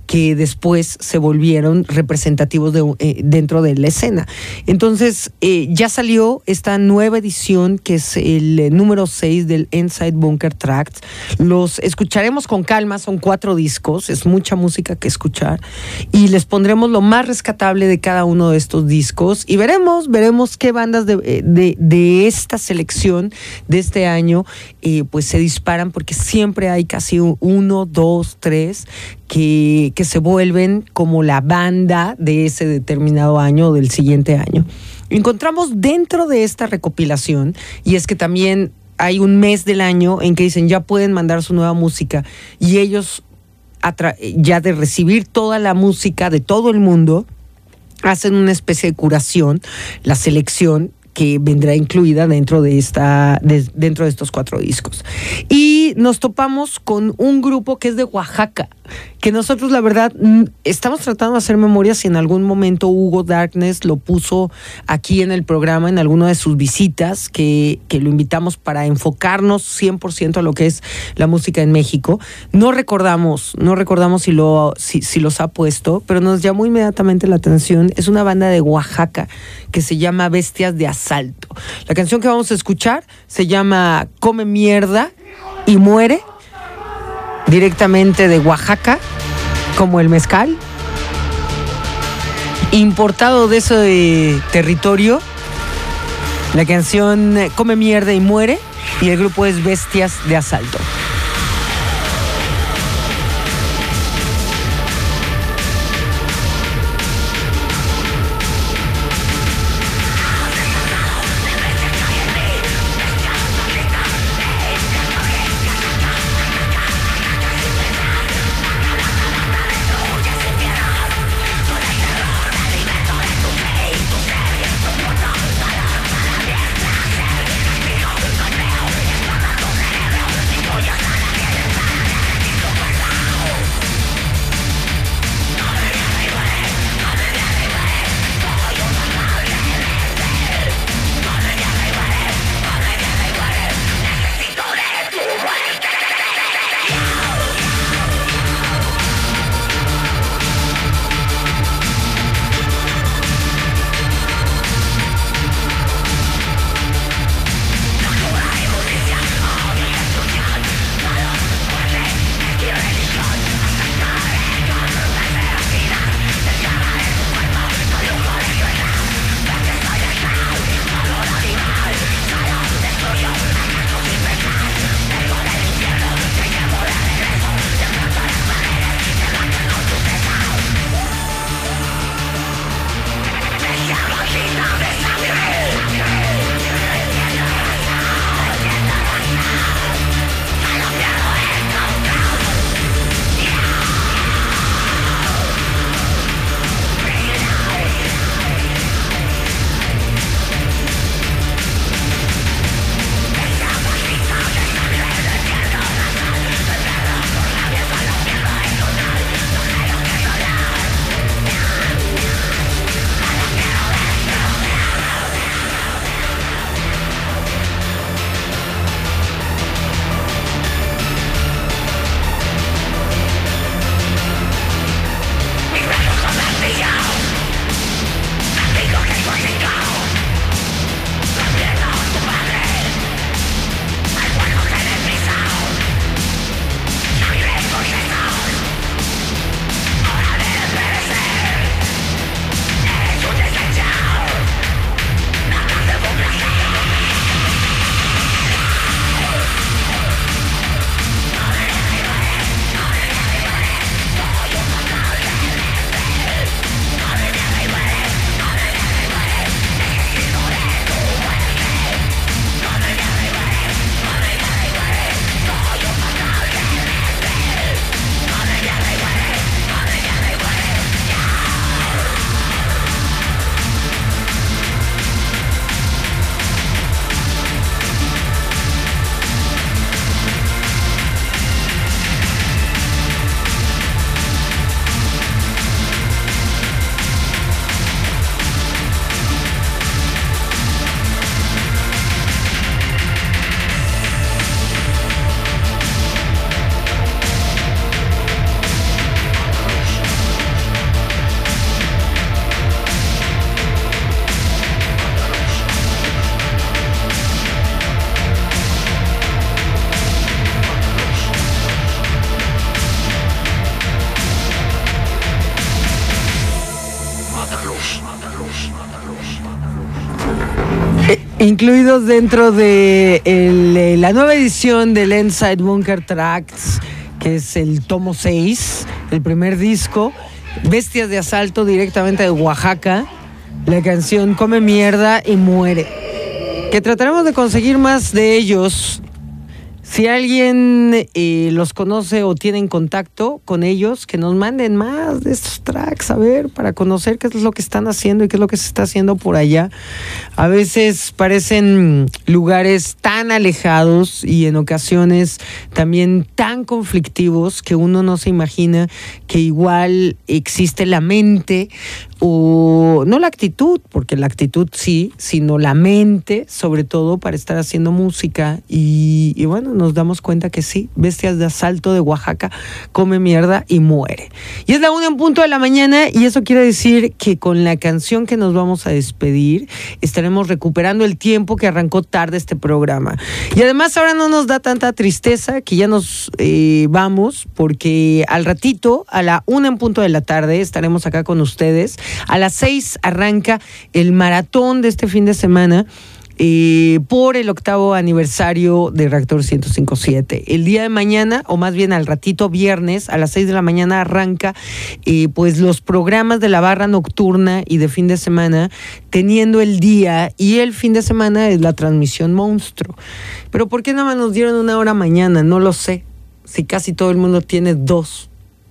Speaker 2: que después se volvieron representativos de, eh, dentro de la escena. Entonces, eh, ya salió esta nueva edición, que es el eh, número seis del Inside Bunker Tracks. Los escucharemos con calma, son cuatro discos, es mucha música que escuchar, y les pondremos lo más rescatable de cada uno de estos discos, y veremos, veremos qué bandas de, de, de esta selección de este año eh, pues se disparan, porque siempre hay casi uno, dos, tres que, que se vuelven como la banda de ese determinado año o del siguiente año. Encontramos dentro de esta recopilación, y es que también hay un mes del año en que dicen ya pueden mandar su nueva música, y ellos atra- ya de recibir toda la música de todo el mundo hacen una especie de curación, la selección que vendrá incluida dentro de esta de, dentro de estos cuatro discos. Y nos topamos con un grupo que es de Oaxaca, que nosotros la verdad estamos tratando de hacer memoria si en algún momento Hugo Darkness lo puso aquí en el programa en alguna de sus visitas, que, que lo invitamos para enfocarnos cien por ciento a lo que es la música en México. No recordamos, no recordamos si, lo, si, si los ha puesto, pero nos llamó inmediatamente la atención. Es una banda de Oaxaca que se llama Bestias de Asalto. La canción que vamos a escuchar se llama Come Mierda y Muere, directamente de Oaxaca, como el mezcal, importado de ese territorio. La canción Come Mierda y Muere, y el grupo es Bestias de Asalto.
Speaker 8: Yeah.
Speaker 2: Incluidos dentro de el, la nueva edición del Inside Bunker Tracks, que es el tomo seis, el primer disco, Bestias de Asalto, directamente de Oaxaca, la canción Come Mierda y Muere, que trataremos de conseguir más de ellos. Si alguien eh, los conoce o tiene en contacto con ellos, que nos manden más de estos tracks, a ver, para conocer qué es lo que están haciendo y qué es lo que se está haciendo por allá. A veces parecen lugares tan alejados y en ocasiones también tan conflictivos que uno no se imagina que igual existe la mente, o no la actitud, porque la actitud sí, sino la mente, sobre todo para estar haciendo música. Y, y bueno, nos damos cuenta que sí, Bestias de Asalto de Oaxaca, Come Mierda y Muere. Y es la una en punto de la mañana, y eso quiere decir que con la canción que nos vamos a despedir estaremos recuperando el tiempo que arrancó tarde este programa. Y además ahora no nos da tanta tristeza que ya nos eh, vamos, porque al ratito, a la una en punto de la tarde, estaremos acá con ustedes. A las seis arranca el maratón de este fin de semana eh, por el octavo aniversario de Reactor ciento cinco punto siete. El día de mañana, o más bien al ratito viernes, a las seis de la mañana arranca eh, pues los programas de la barra nocturna y de fin de semana, teniendo el día y el fin de semana es la transmisión Monstruo. Pero ¿por qué nada más nos dieron una hora mañana? No lo sé. Si casi todo el mundo tiene dos.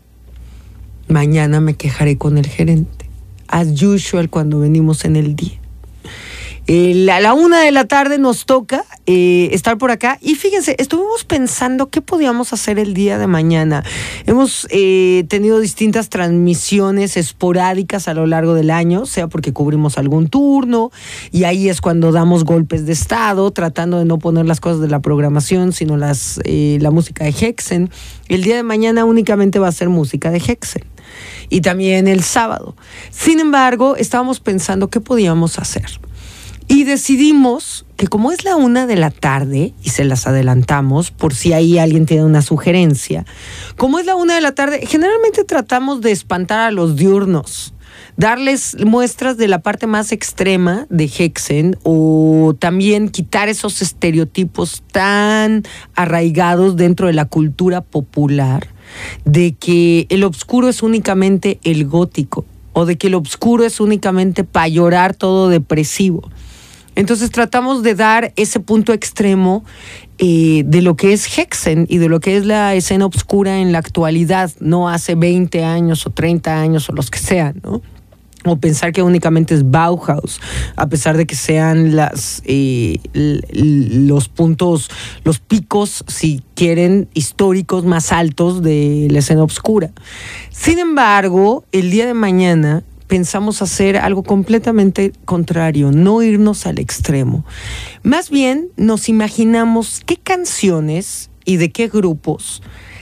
Speaker 2: Mañana me quejaré con el gerente. As usual, cuando venimos en el día. Eh, a la una de la tarde nos toca eh, estar por acá. Y fíjense, estuvimos pensando qué podíamos hacer el día de mañana. Hemos eh, tenido distintas transmisiones esporádicas a lo largo del año, sea porque cubrimos algún turno, y ahí es cuando damos golpes de estado, tratando de no poner las cosas de la programación, sino las eh, la música de Hexen. El día de mañana únicamente va a ser música de Hexen. Y también el sábado. Sin embargo, estábamos pensando qué podíamos hacer. Y decidimos que como es la una de la tarde, y se las adelantamos por si ahí alguien tiene una sugerencia, como es la una de la tarde, generalmente tratamos de espantar a los diurnos, darles muestras de la parte más extrema de Hexen, o también quitar esos estereotipos tan arraigados dentro de la cultura popular, de que el obscuro es únicamente el gótico, o de que el obscuro es únicamente para llorar todo depresivo. Entonces tratamos de dar ese punto extremo eh, de lo que es Hexen y de lo que es la escena obscura en la actualidad, no hace veinte años o treinta años o los que sean, ¿no? O pensar que únicamente es Bauhaus, a pesar de que sean las eh, los puntos, los picos, si quieren, históricos más altos de la escena obscura. Sin embargo, el día de mañana pensamos hacer algo completamente contrario, no irnos al extremo. Más bien nos imaginamos qué canciones y de qué grupos,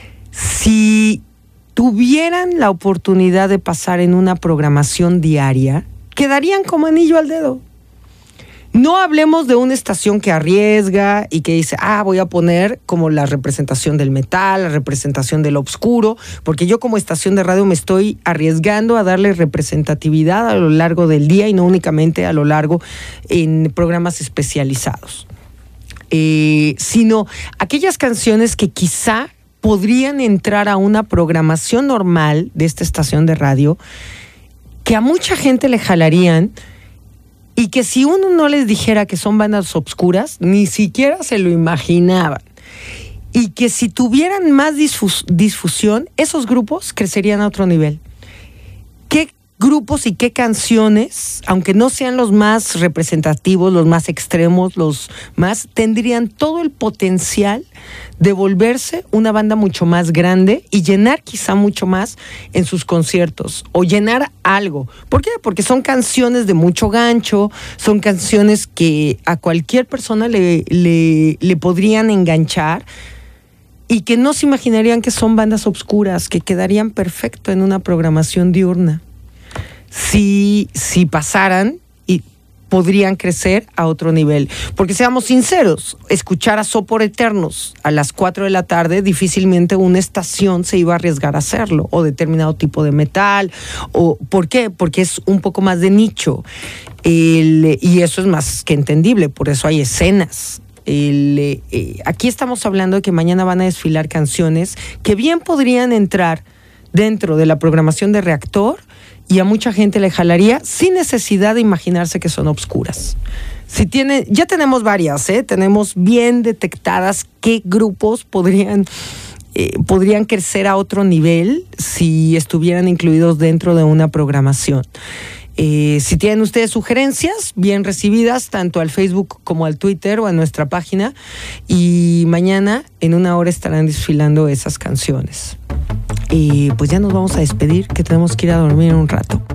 Speaker 2: si tuvieran la oportunidad de pasar en una programación diaria, quedarían como anillo al dedo. No hablemos de una estación que arriesga y que dice, ah, voy a poner como la representación del metal, la representación del obscuro, porque yo como estación de radio me estoy arriesgando a darle representatividad a lo largo del día y no únicamente a lo largo en programas especializados. Eh, sino aquellas canciones que quizá podrían entrar a una programación normal de esta estación de radio, que a mucha gente le jalarían, y que si uno no les dijera que son bandas obscuras, ni siquiera se lo imaginaban. Y que si tuvieran más difus- difusión, esos grupos crecerían a otro nivel. ¿Qué grupos y qué canciones, aunque no sean los más representativos, los más extremos, los más, tendrían todo el potencial de volverse una banda mucho más grande y llenar quizá mucho más en sus conciertos, o llenar algo? ¿Por qué? Porque son canciones de mucho gancho, son canciones que a cualquier persona le, le, le podrían enganchar, y que no se imaginarían que son bandas obscuras, que quedarían perfecto en una programación diurna. Si, si pasaran, y podrían crecer a otro nivel. Porque seamos sinceros, escuchar a Sopor Eternos a las cuatro de la tarde, difícilmente una estación se iba a arriesgar a hacerlo, o determinado tipo de metal, o ¿por qué? Porque es un poco más de nicho. El, y eso es más que entendible, por eso hay escenas. El, eh, aquí estamos hablando de que mañana van a desfilar canciones que bien podrían entrar dentro de la programación de Reactor y a mucha gente le jalaría sin necesidad de imaginarse que son obscuras. Si tiene, ya tenemos varias, ¿eh? Tenemos bien detectadas qué grupos podrían, eh, podrían crecer a otro nivel si estuvieran incluidos dentro de una programación. Eh, si tienen ustedes sugerencias, bien recibidas, tanto al Facebook como al Twitter o a nuestra página. Y mañana, en una hora, estarán desfilando esas canciones. Y pues ya nos vamos a despedir, que tenemos que ir a dormir en un rato.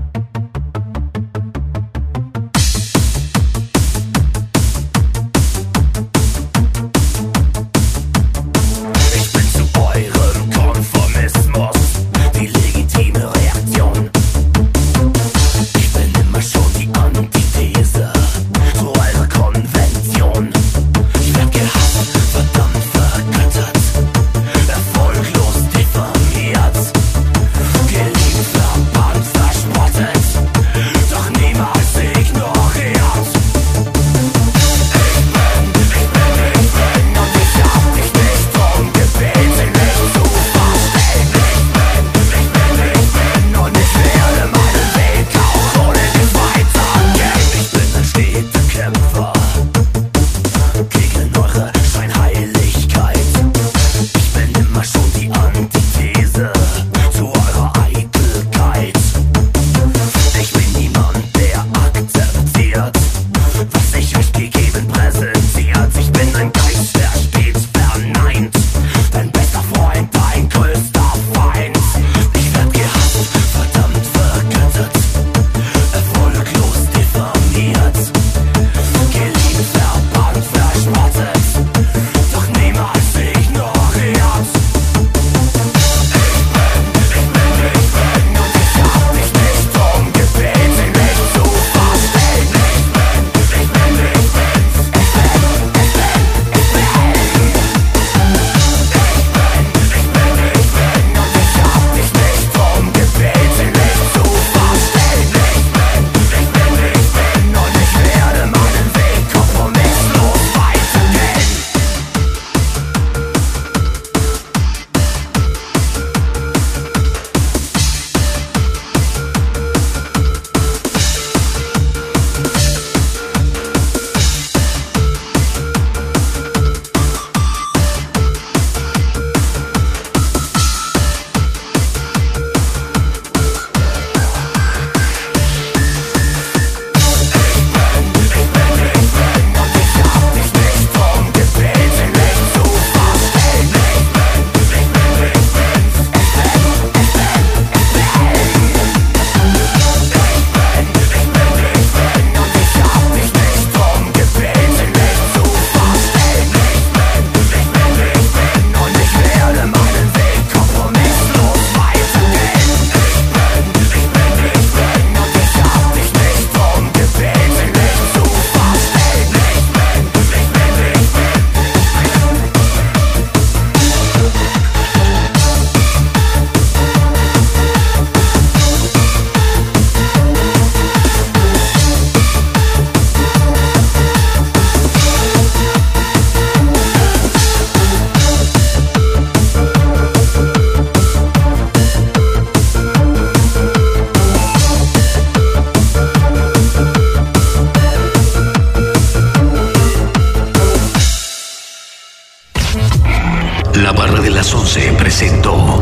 Speaker 1: La barra de las once presentó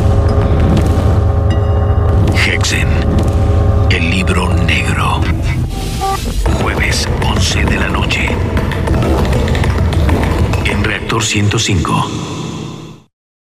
Speaker 1: Hexen, el libro negro. Jueves, once de la noche. En Reactor ciento cinco.